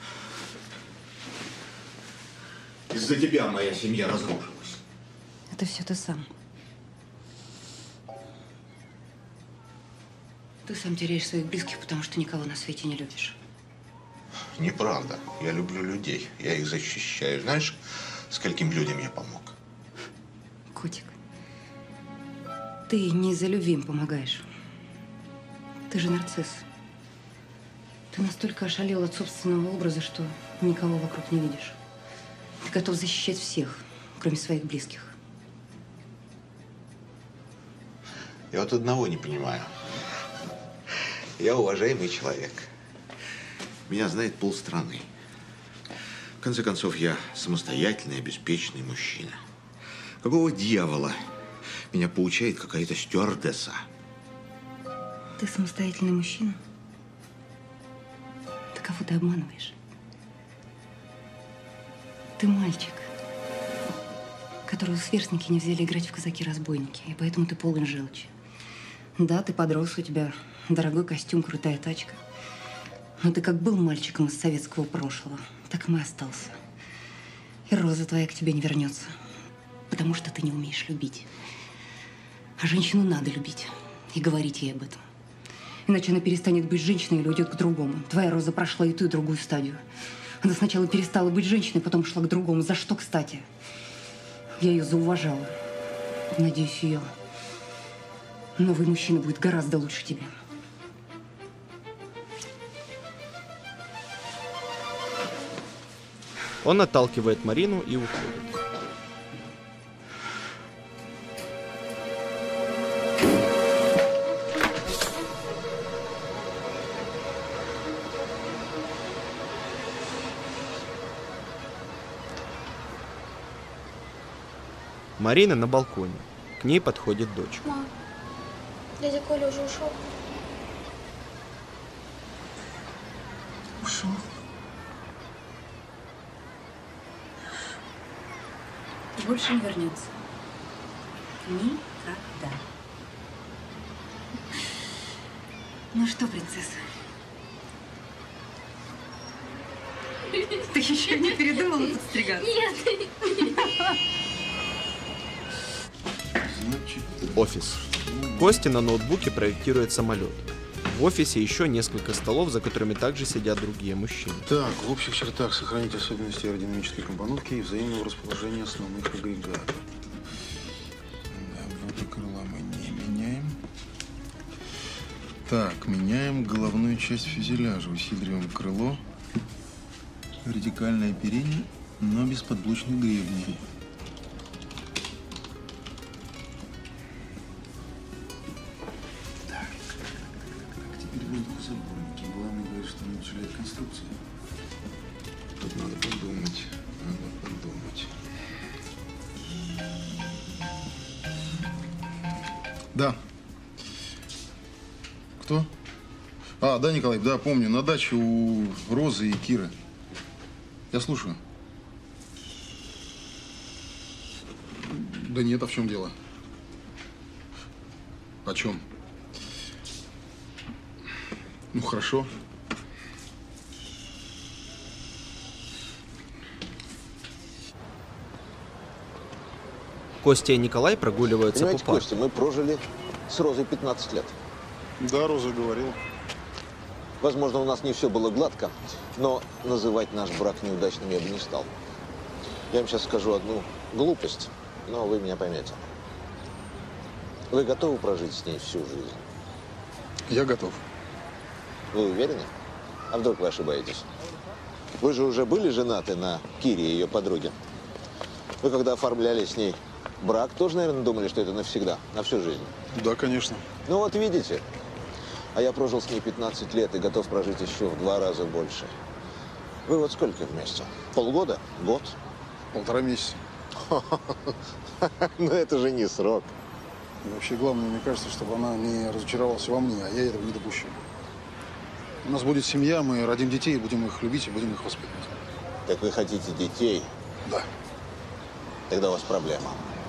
Из-за тебя моя семья разрушилась. Это все ты сам. Ты сам теряешь своих близких, потому что никого на свете не любишь. Неправда. Я люблю людей. Я их защищаю. Знаешь, скольким людям я помог? Котик, ты не из-за любви им помогаешь. Ты же нарцисс. Ты настолько ошалел от собственного образа, что никого вокруг не видишь. Ты готов защищать всех, кроме своих близких. Я вот одного не понимаю. Я уважаемый человек. Меня знает полстраны. В конце концов, я самостоятельный, обеспеченный мужчина. Какого дьявола меня поучает какая-то стюардесса? Ты самостоятельный мужчина? Ты кого ты обманываешь? Ты мальчик, которого сверстники не взяли играть в казаки-разбойники, и поэтому ты полон желчи. Да, ты подрос, у тебя дорогой костюм, крутая тачка. Но ты как был мальчиком из советского прошлого, так и остался. И Роза твоя к тебе не вернется, потому что ты не умеешь любить. А женщину надо любить и говорить ей об этом. Иначе она перестанет быть женщиной или уйдет к другому. Твоя Роза прошла и ту, и другую стадию. Она сначала перестала быть женщиной, потом шла к другому. За что, кстати? Я ее зауважала. Надеюсь, ее новый мужчина будет гораздо лучше тебя. Он отталкивает Марину и уходит. Марина на балконе. К ней подходит дочь. Мам, дядя Коля уже ушел. Ушел. Больше не вернется. Никогда. Ну что, принцесса? Ты еще не передумала подстригаться? Нет. Офис. Костя на ноутбуке проектирует самолет. В офисе еще несколько столов, за которыми также сидят другие мужчины. Так, в общих чертах сохранить особенности аэродинамической компоновки и взаимного расположения основных агрегатов. Да, вот крыла мы не меняем. Так, меняем головную часть фюзеляжа. Усиливаем крыло. Вертикальное оперение, но без подблочных гребней. Так, теперь воздухозаборники. Главное говорит, что не утяжеляет конструкцию. Тут надо подумать, надо подумать. Да. Кто? А, да, Николай, да, помню. На даче у Розы и Киры. Я слушаю. Да нет, а в чем дело? О чем? Ну, хорошо. Костя и Николай прогуливаются Понимаете, по парку. Костя, мы прожили с Розой пятнадцать лет. Да, Роза говорила. Возможно, у нас не все было гладко, но называть наш брак неудачным я бы не стал. Я вам сейчас скажу одну глупость, но вы меня поймете. Вы готовы прожить с ней всю жизнь? Я готов. Вы уверены? А вдруг вы ошибаетесь? Вы же уже были женаты на Кире и ее подруге. Вы когда оформляли с ней брак, тоже, наверное, думали, что это навсегда, на всю жизнь? Да, конечно. Ну вот видите. А я прожил с ней пятнадцать лет и готов прожить еще в два раза больше. Вы вот сколько вместе? Полгода? Год? Полтора месяца. Ну это же не срок. И вообще, главное, мне кажется, чтобы она не разочаровалась во мне, а я этого не допущу. У нас будет семья, мы родим детей, будем их любить и будем их воспитывать. Так вы хотите детей? Да. Тогда у вас проблема.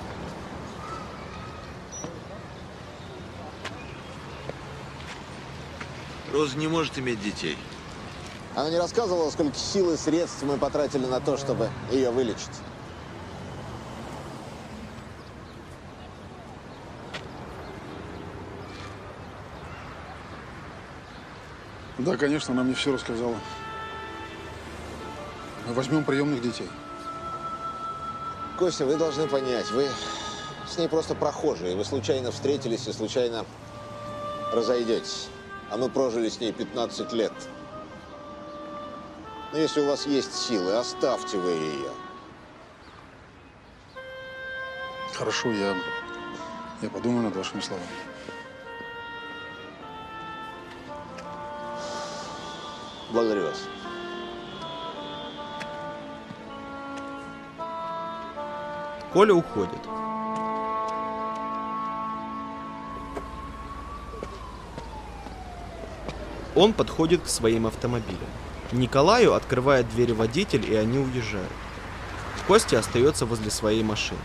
Роза не может иметь детей. Она не рассказывала, сколько сил и средств мы потратили на то, чтобы ее вылечить? Да, конечно, она мне все рассказала. Мы возьмем приемных детей. Костя, вы должны понять, вы с ней просто прохожие. Вы случайно встретились и случайно разойдетесь. А мы прожили с ней пятнадцать лет. Но если у вас есть силы, оставьте вы ее. Хорошо, я, я подумаю над вашими словами. Благодарю вас. Коля уходит. Он подходит к своим автомобилям. Николаю открывает дверь водитель, и они уезжают. Костя остается возле своей машины.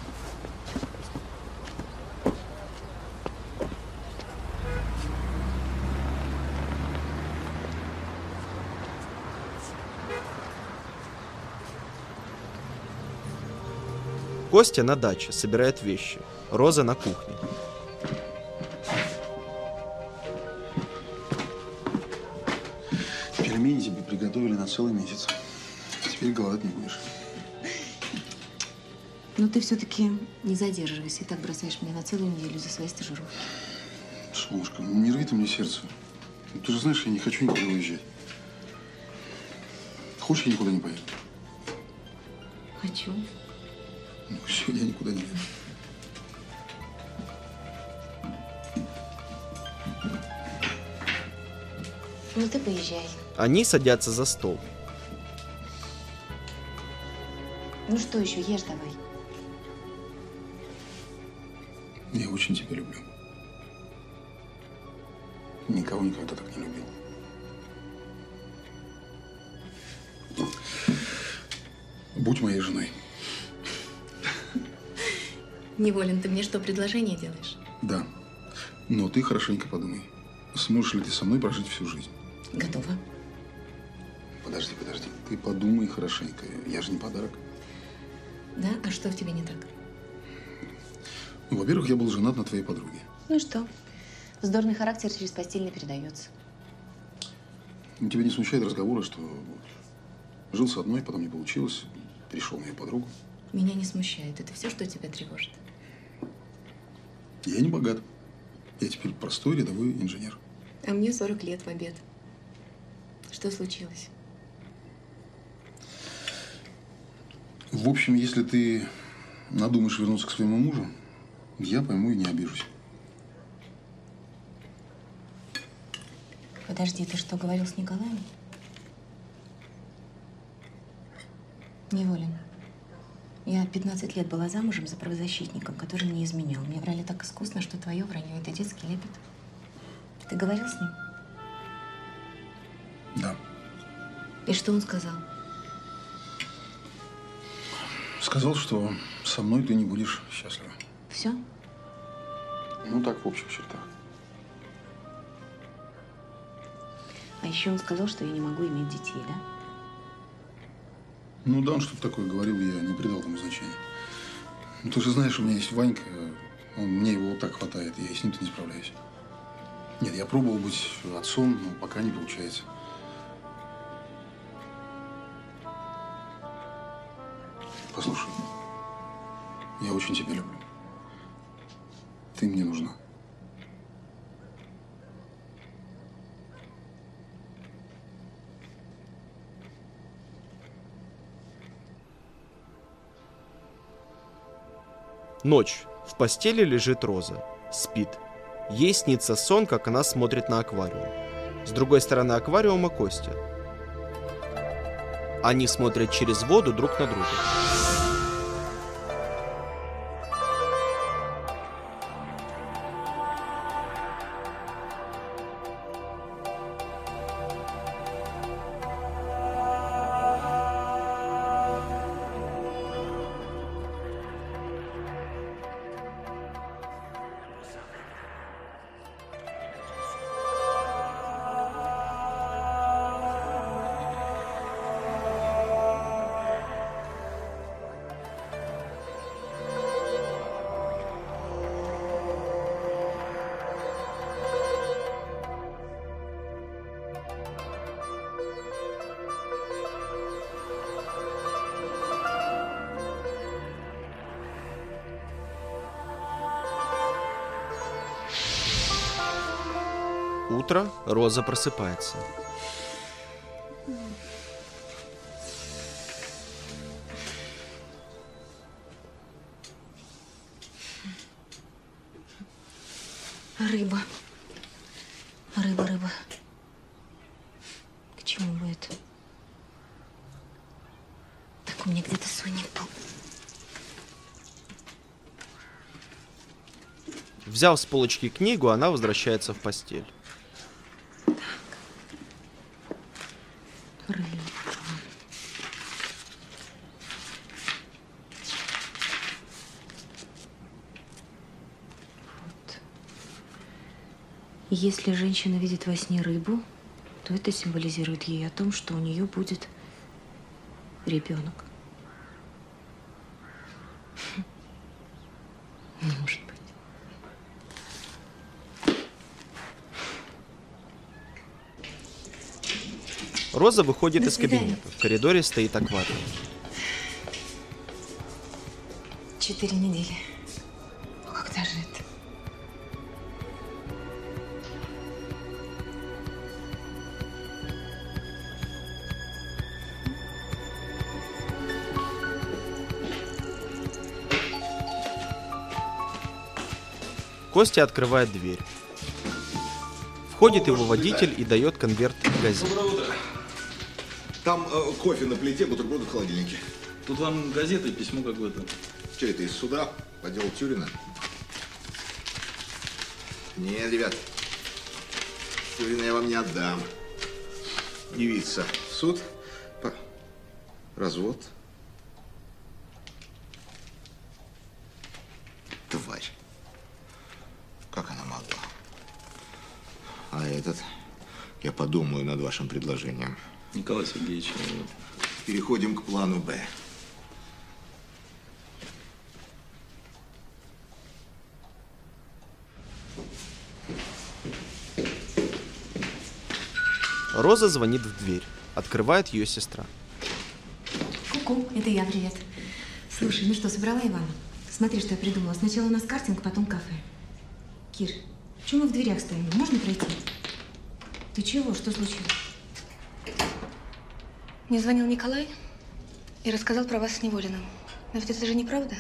Костя на даче собирает вещи. Роза на кухне. Пельмени тебе приготовили на целый месяц. Теперь голодать не будешь. Но ты все-таки не задерживайся. И так бросаешь меня на целую неделю за свои стажировки. Солнышко, ну не рви ты мне сердце. Ну, ты же знаешь, я не хочу никуда уезжать. Хочешь, я никуда не поеду? Хочу. Ну все, я никуда не еду. Ну ты поезжай. Они садятся за стол. Ну что еще, ешь давай. Я очень тебя люблю. Никого никогда так не любил. Будь моей женой. Неволен, ты мне что, предложение делаешь? Да. Но ты хорошенько подумай. Сможешь ли ты со мной прожить всю жизнь? Готова. Подожди, подожди. Ты подумай хорошенько. Я же не подарок. Да? А что в тебе не так? Ну, во-первых, я был женат на твоей подруге. Ну и что? Вздорный характер через постель не передается. Ну, тебя не смущает разговоры, что жил с одной, потом не получилось, перешел на ее подругу? Меня не смущает. Это все, что тебя тревожит? Я не богат. Я теперь простой рядовой инженер. А мне сорок лет в обед. Что случилось? В общем, если ты надумаешь вернуться к своему мужу, я пойму и не обижусь. Подожди, ты что, говорил с Николаем? Неволен. Я пятнадцать лет была замужем за правозащитником, который мне изменял. Мне врали так искусно, что твое вранье – это детский лепет. Ты говорил с ним? Да. И что он сказал? Сказал, что со мной ты не будешь счастлива. Все? Ну, так, в общих чертах. А еще он сказал, что я не могу иметь детей, да? Ну да, он что-то такое говорил, я не придал этому значения. Ну, ты же знаешь, у меня есть Ванька, он, мне его вот так хватает, и я с ним-то не справляюсь. Нет, я пробовал быть отцом, но пока не получается. Послушай, я очень тебя люблю. Ты мне нужна. Ночь. В постели лежит Роза. Спит. Ей снится сон, как она смотрит на аквариум. С другой стороны аквариума Костя. Они смотрят через воду друг на друга. Утро, Роза просыпается. Рыба. Рыба, рыба. К чему бы это? Так, у меня где-то сонник был. Взяв с полочки книгу, она возвращается в постель. Рыба. Вот. Если женщина видит во сне рыбу, то это символизирует ей о том, что у нее будет ребенок. Не может быть. Роза выходит До из свидания. кабинета. В коридоре стоит аквариум. Четыре недели. Когда же это? Костя открывает дверь. Входит его водитель и дает конверт газет. Доброе утро. Там э, кофе на плите, бутерброды в холодильнике. Тут вам газета и письмо какое-то. Что это, из суда по делу Тюрина? Нет, ребят, Северина я вам не отдам. Явиться в суд, по... развод. Тварь. Как она могла? А этот, я подумаю над вашим предложением. Николай Сергеевич, переходим к плану Б. Роза звонит в дверь. Открывает ее сестра. Ку-ку, это я, привет. Слушай, ну что, собрала Ивана? Смотри, что я придумала. Сначала у нас картинг, потом кафе. Кир, почему мы в дверях стоим? Можно пройти? Ты чего? Что случилось? Мне звонил Николай и рассказал про вас с Неволиным. Но ведь это же неправда.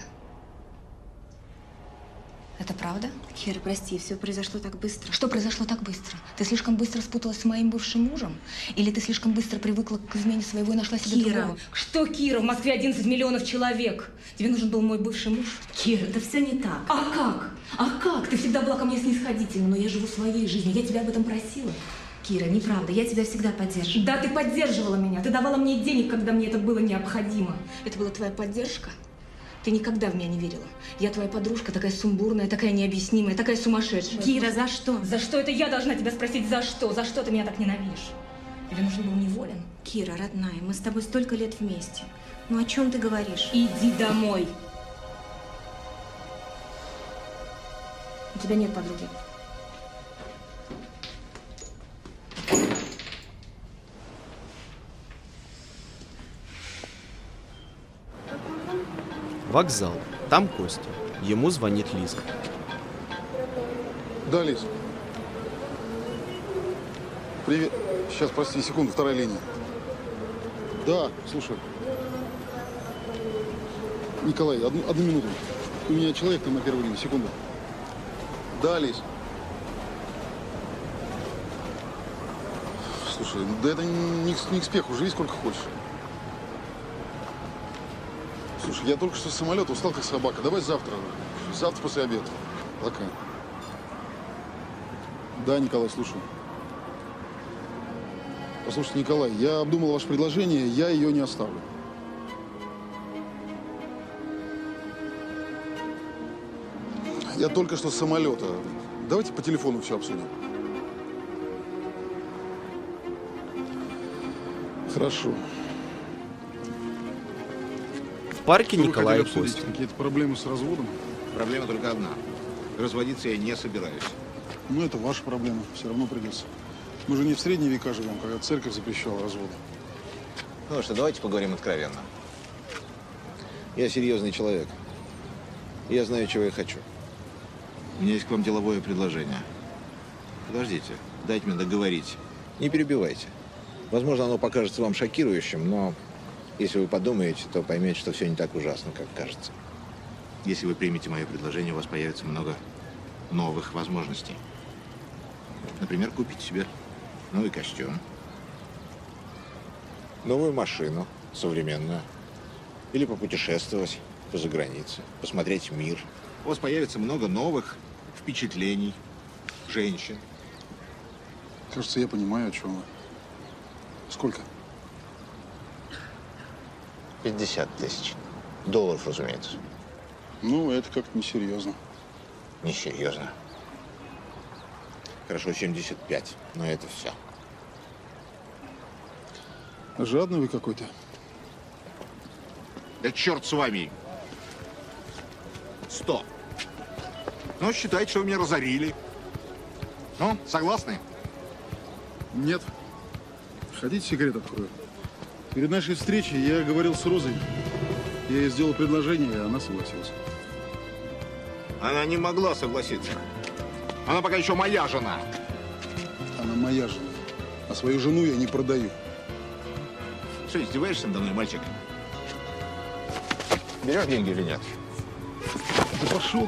Это правда? Кира, прости, все произошло так быстро. Что произошло так быстро? Ты слишком быстро спуталась с моим бывшим мужем? Или ты слишком быстро привыкла к измене своего и нашла себе Кира. другого? Что, Кира? В Москве одиннадцать миллионов человек. Тебе нужен был мой бывший муж? Кира, это все не так. А как? А как? Ты всегда была ко мне снисходительна, но я живу своей жизнью. Я тебя об этом просила. Кира, неправда. Я тебя всегда поддерживаю. Да, ты поддерживала меня. Ты давала мне денег, когда мне это было необходимо. Это была твоя поддержка? Ты никогда в меня не верила. Я твоя подружка, такая сумбурная, такая необъяснимая, такая сумасшедшая. Кира, за что? За что это я должна тебя спросить? За что? За что ты меня так ненавидишь? Тебе нужен был Неволин? Кира, родная, мы с тобой столько лет вместе. Ну о чем ты говоришь? Иди домой. У тебя нет подруги. Вокзал. Там Костя. Ему звонит Лиза. Да, Лиз. Привет. Сейчас, прости, секунду, вторая линия. Да, слушай. Николай, одну, одну минуту. У меня человек там на первой линии, секунду. Да, Лиз. Слушай, да это не, не к спеху, живи сколько хочешь. Слушай, я только что с самолета устал, как собака. Давай завтра. Завтра после обеда. Пока. Да, Николай, слушаю. Послушайте, Николай, я обдумал ваше предложение, я ее не оставлю. Я только что с самолета. Давайте по телефону все обсудим. Хорошо. В парке Что Николай и вы хотели обсудить? Костя. Какие-то проблемы с разводом? Проблема только одна. Разводиться я не собираюсь. Ну, это ваша проблема. Все равно придется. Мы же не в средние века живем, когда церковь запрещала разводы. Ну что, давайте поговорим откровенно. Я серьезный человек. Я знаю, чего я хочу. У меня есть к вам деловое предложение. Подождите, дайте мне договорить. Не перебивайте. Возможно, оно покажется вам шокирующим, но если вы подумаете, то поймете, что все не так ужасно, как кажется. Если вы примете мое предложение, у вас появится много новых возможностей. Например, купить себе новый костюм, новую машину, современную. Или попутешествовать по загранице, посмотреть мир. У вас появится много новых впечатлений, женщин. Кажется, я понимаю, о чем вы. Сколько? пятьдесят тысяч. Долларов, разумеется. Ну, это как-то несерьезно. Несерьезно. Хорошо, семьдесят пять, но это все. Жадный вы какой-то. Да черт с вами. Сто. Ну, считайте, что вы меня разорили. Ну, согласны? Нет. Хотите, секрет открою? Перед нашей встречей я говорил с Розой. Я ей сделал предложение, и она согласилась. Она не могла согласиться. Она пока еще моя жена. Она моя жена. А свою жену я не продаю. Что, издеваешься надо мной, мальчик? Берешь деньги или нет? Да пошел.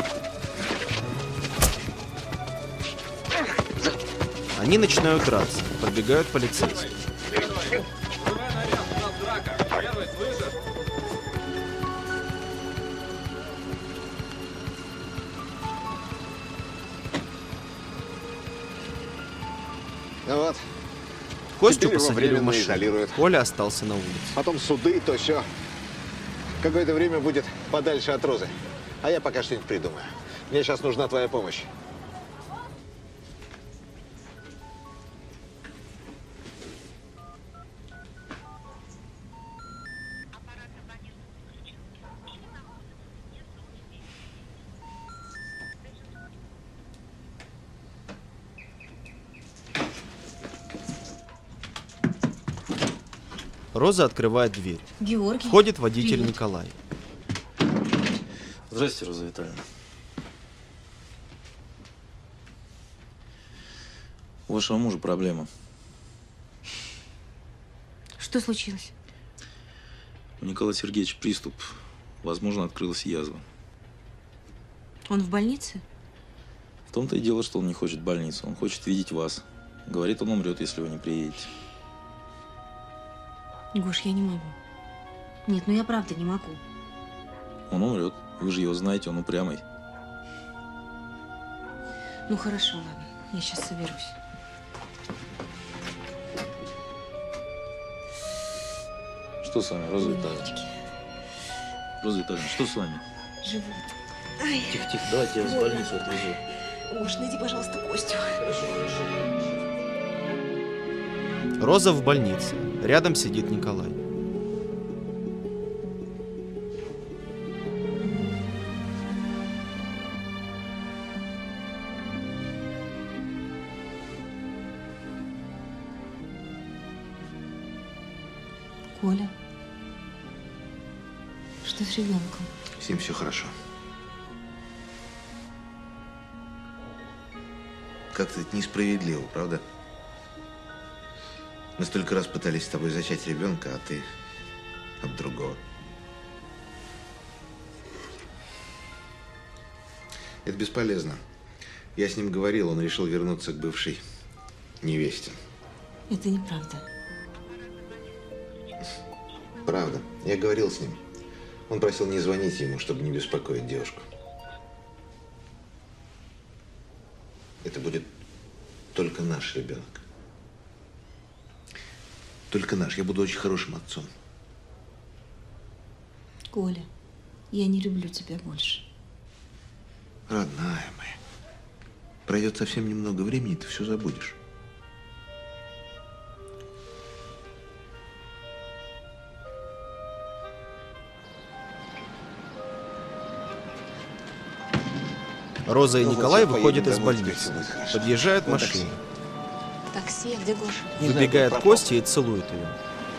Они начинают драться. Подбегают полицейские. Ну вот. Костю Теперь его посадили в временно машину. изолируют. Коля остался на улице. Потом суды, то все. Какое-то время будет подальше от Розы. А я пока что-нибудь придумаю. Мне сейчас нужна твоя помощь. Роза открывает дверь. Георгий. Входит водитель Привет. Николай. Здрасте, Роза Витальевна. У вашего мужа проблема. Что случилось? У Николая Сергеевича приступ. Возможно, открылась язва. Он в больнице? В том-то и дело, что он не хочет в больницу. Он хочет видеть вас. Говорит, он умрет, если вы не приедете. Гош, я не могу. Нет, ну я правда не могу. Он умрет. Вы же его знаете, он упрямый. Ну хорошо, ладно. Я сейчас соберусь. Что с вами, Роза Витальевна? Роза Витальевна, что с вами? Живот. Тихо-тихо, давайте я вас в больницу отвезу. Гош, найди, пожалуйста, Костю. Роза в больнице. Рядом сидит Николай. Коля, что с ребенком? С ним все хорошо. Как-то это несправедливо, правда? Мы столько раз пытались с тобой зачать ребенка, а ты от другого. Это бесполезно. Я с ним говорил, он решил вернуться к бывшей невесте. Это неправда. Правда. Я говорил с ним. Он просил не звонить ему, чтобы не беспокоить девушку. Это будет только наш ребенок. Только наш. Я буду очень хорошим отцом. Коля, я не люблю тебя больше. Родная моя. Пройдет совсем немного времени, ты все забудешь. Роза и Ну вот, Николай сейчас выходят поедем из домой, больницы. теперь всё будет хорошо. Подъезжает На машина. Такси, а где Гоша? Не знаю, Выбегает пропал. Костя и целует ее.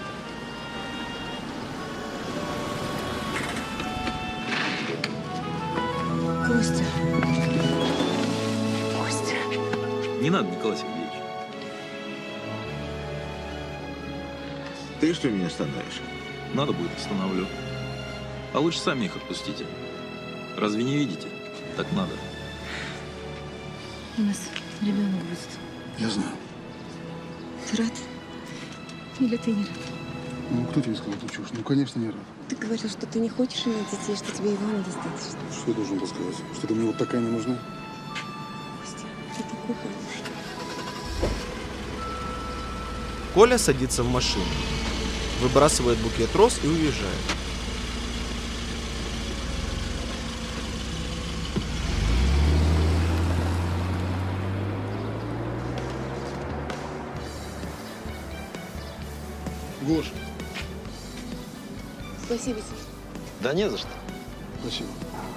Костя. Костя. Не надо, Николай Сергеевич. Ты что меня остановишь? Надо будет, остановлю. А лучше сами их отпустите. Разве не видите? Так надо. У нас ребенок будет. Я знаю. Ты рад? Или ты не рад? Ну, кто тебе сказал эту чушь? Ну, конечно, не рад. Ты говорил, что ты не хочешь иметь детей, что тебе Ивана достаточно. Что я должен был сказать? Что ты мне вот такая не нужна? Костя, ты такой хороший. Коля садится в машину. Выбрасывает букет роз и уезжает. Гош, Спасибо тебе. Да не за что. спасибо.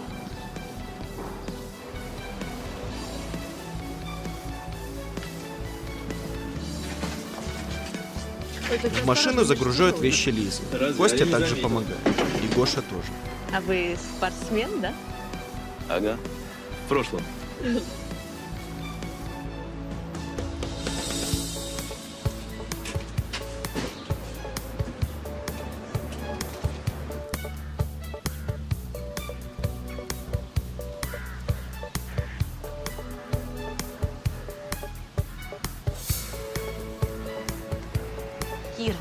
В машину загружают вещи Лизы. Разве Костя я не также заметил? помогает. И Гоша тоже. А вы спортсмен, да? Ага. В прошлом. Кира.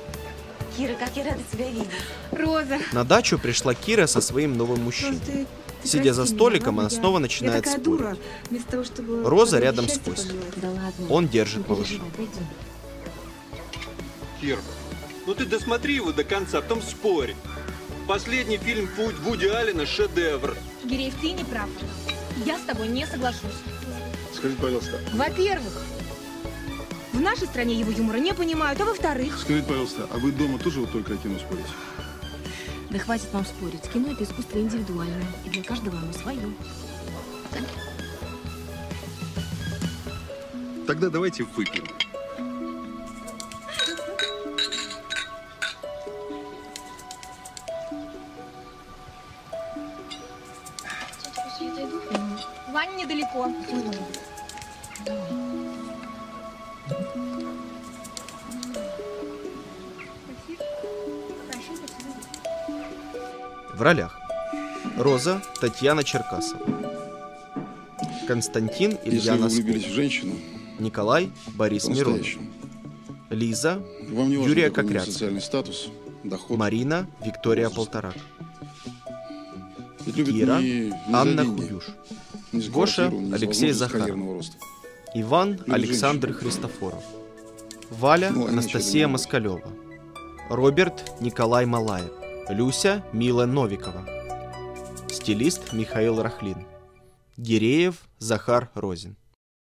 Кира, как я рада тебя видеть. Роза. На дачу пришла Кира со своим новым мужчиной. Просто ты Сидя за столиком, она снова начинает я такая спорить. дура. Вместо того, чтобы Роза подруге рядом с счастье Костей. пожелать. Да ладно. Он держит Не малыша. переживай, пойдем. Кир, ну ты досмотри его до конца, а потом спорь. Последний фильм «Путь» Вуди Аллена – шедевр. Гиреев, ты не прав. Я с тобой не соглашусь. Скажите, пожалуйста. Во-первых, в нашей стране его юмора не понимают, а во-вторых... Скажите, пожалуйста, а вы дома тоже вот только о кино спорите? Да хватит вам спорить. Кино – это искусство индивидуальное, и для каждого оно свое. Тогда давайте выпьем. Ваня недалеко. В ролях: Роза Татьяна Черкасова, Константин Если Илья вы Носков, влюбились в женщину, Николай Борис Миронов, по-настоящему, Лиза вам не важен Юрия какой-нибудь Кокряцкая, социальный статус, доход. Марина Виктория Полторак, Ведь любят Кира не- не за Анна деньги, Худюш, не за Гоша квартиру, не за Алексей возможность Захаров, карьерного роста. Иван Любят Александр женщин. Христофоров, Валя Ну, а Анастасия иначе Москалева, Роберт Николай Малаев, Люся Мила Новикова, стилист Михаил Рахлин, Гиреев Захар Розин.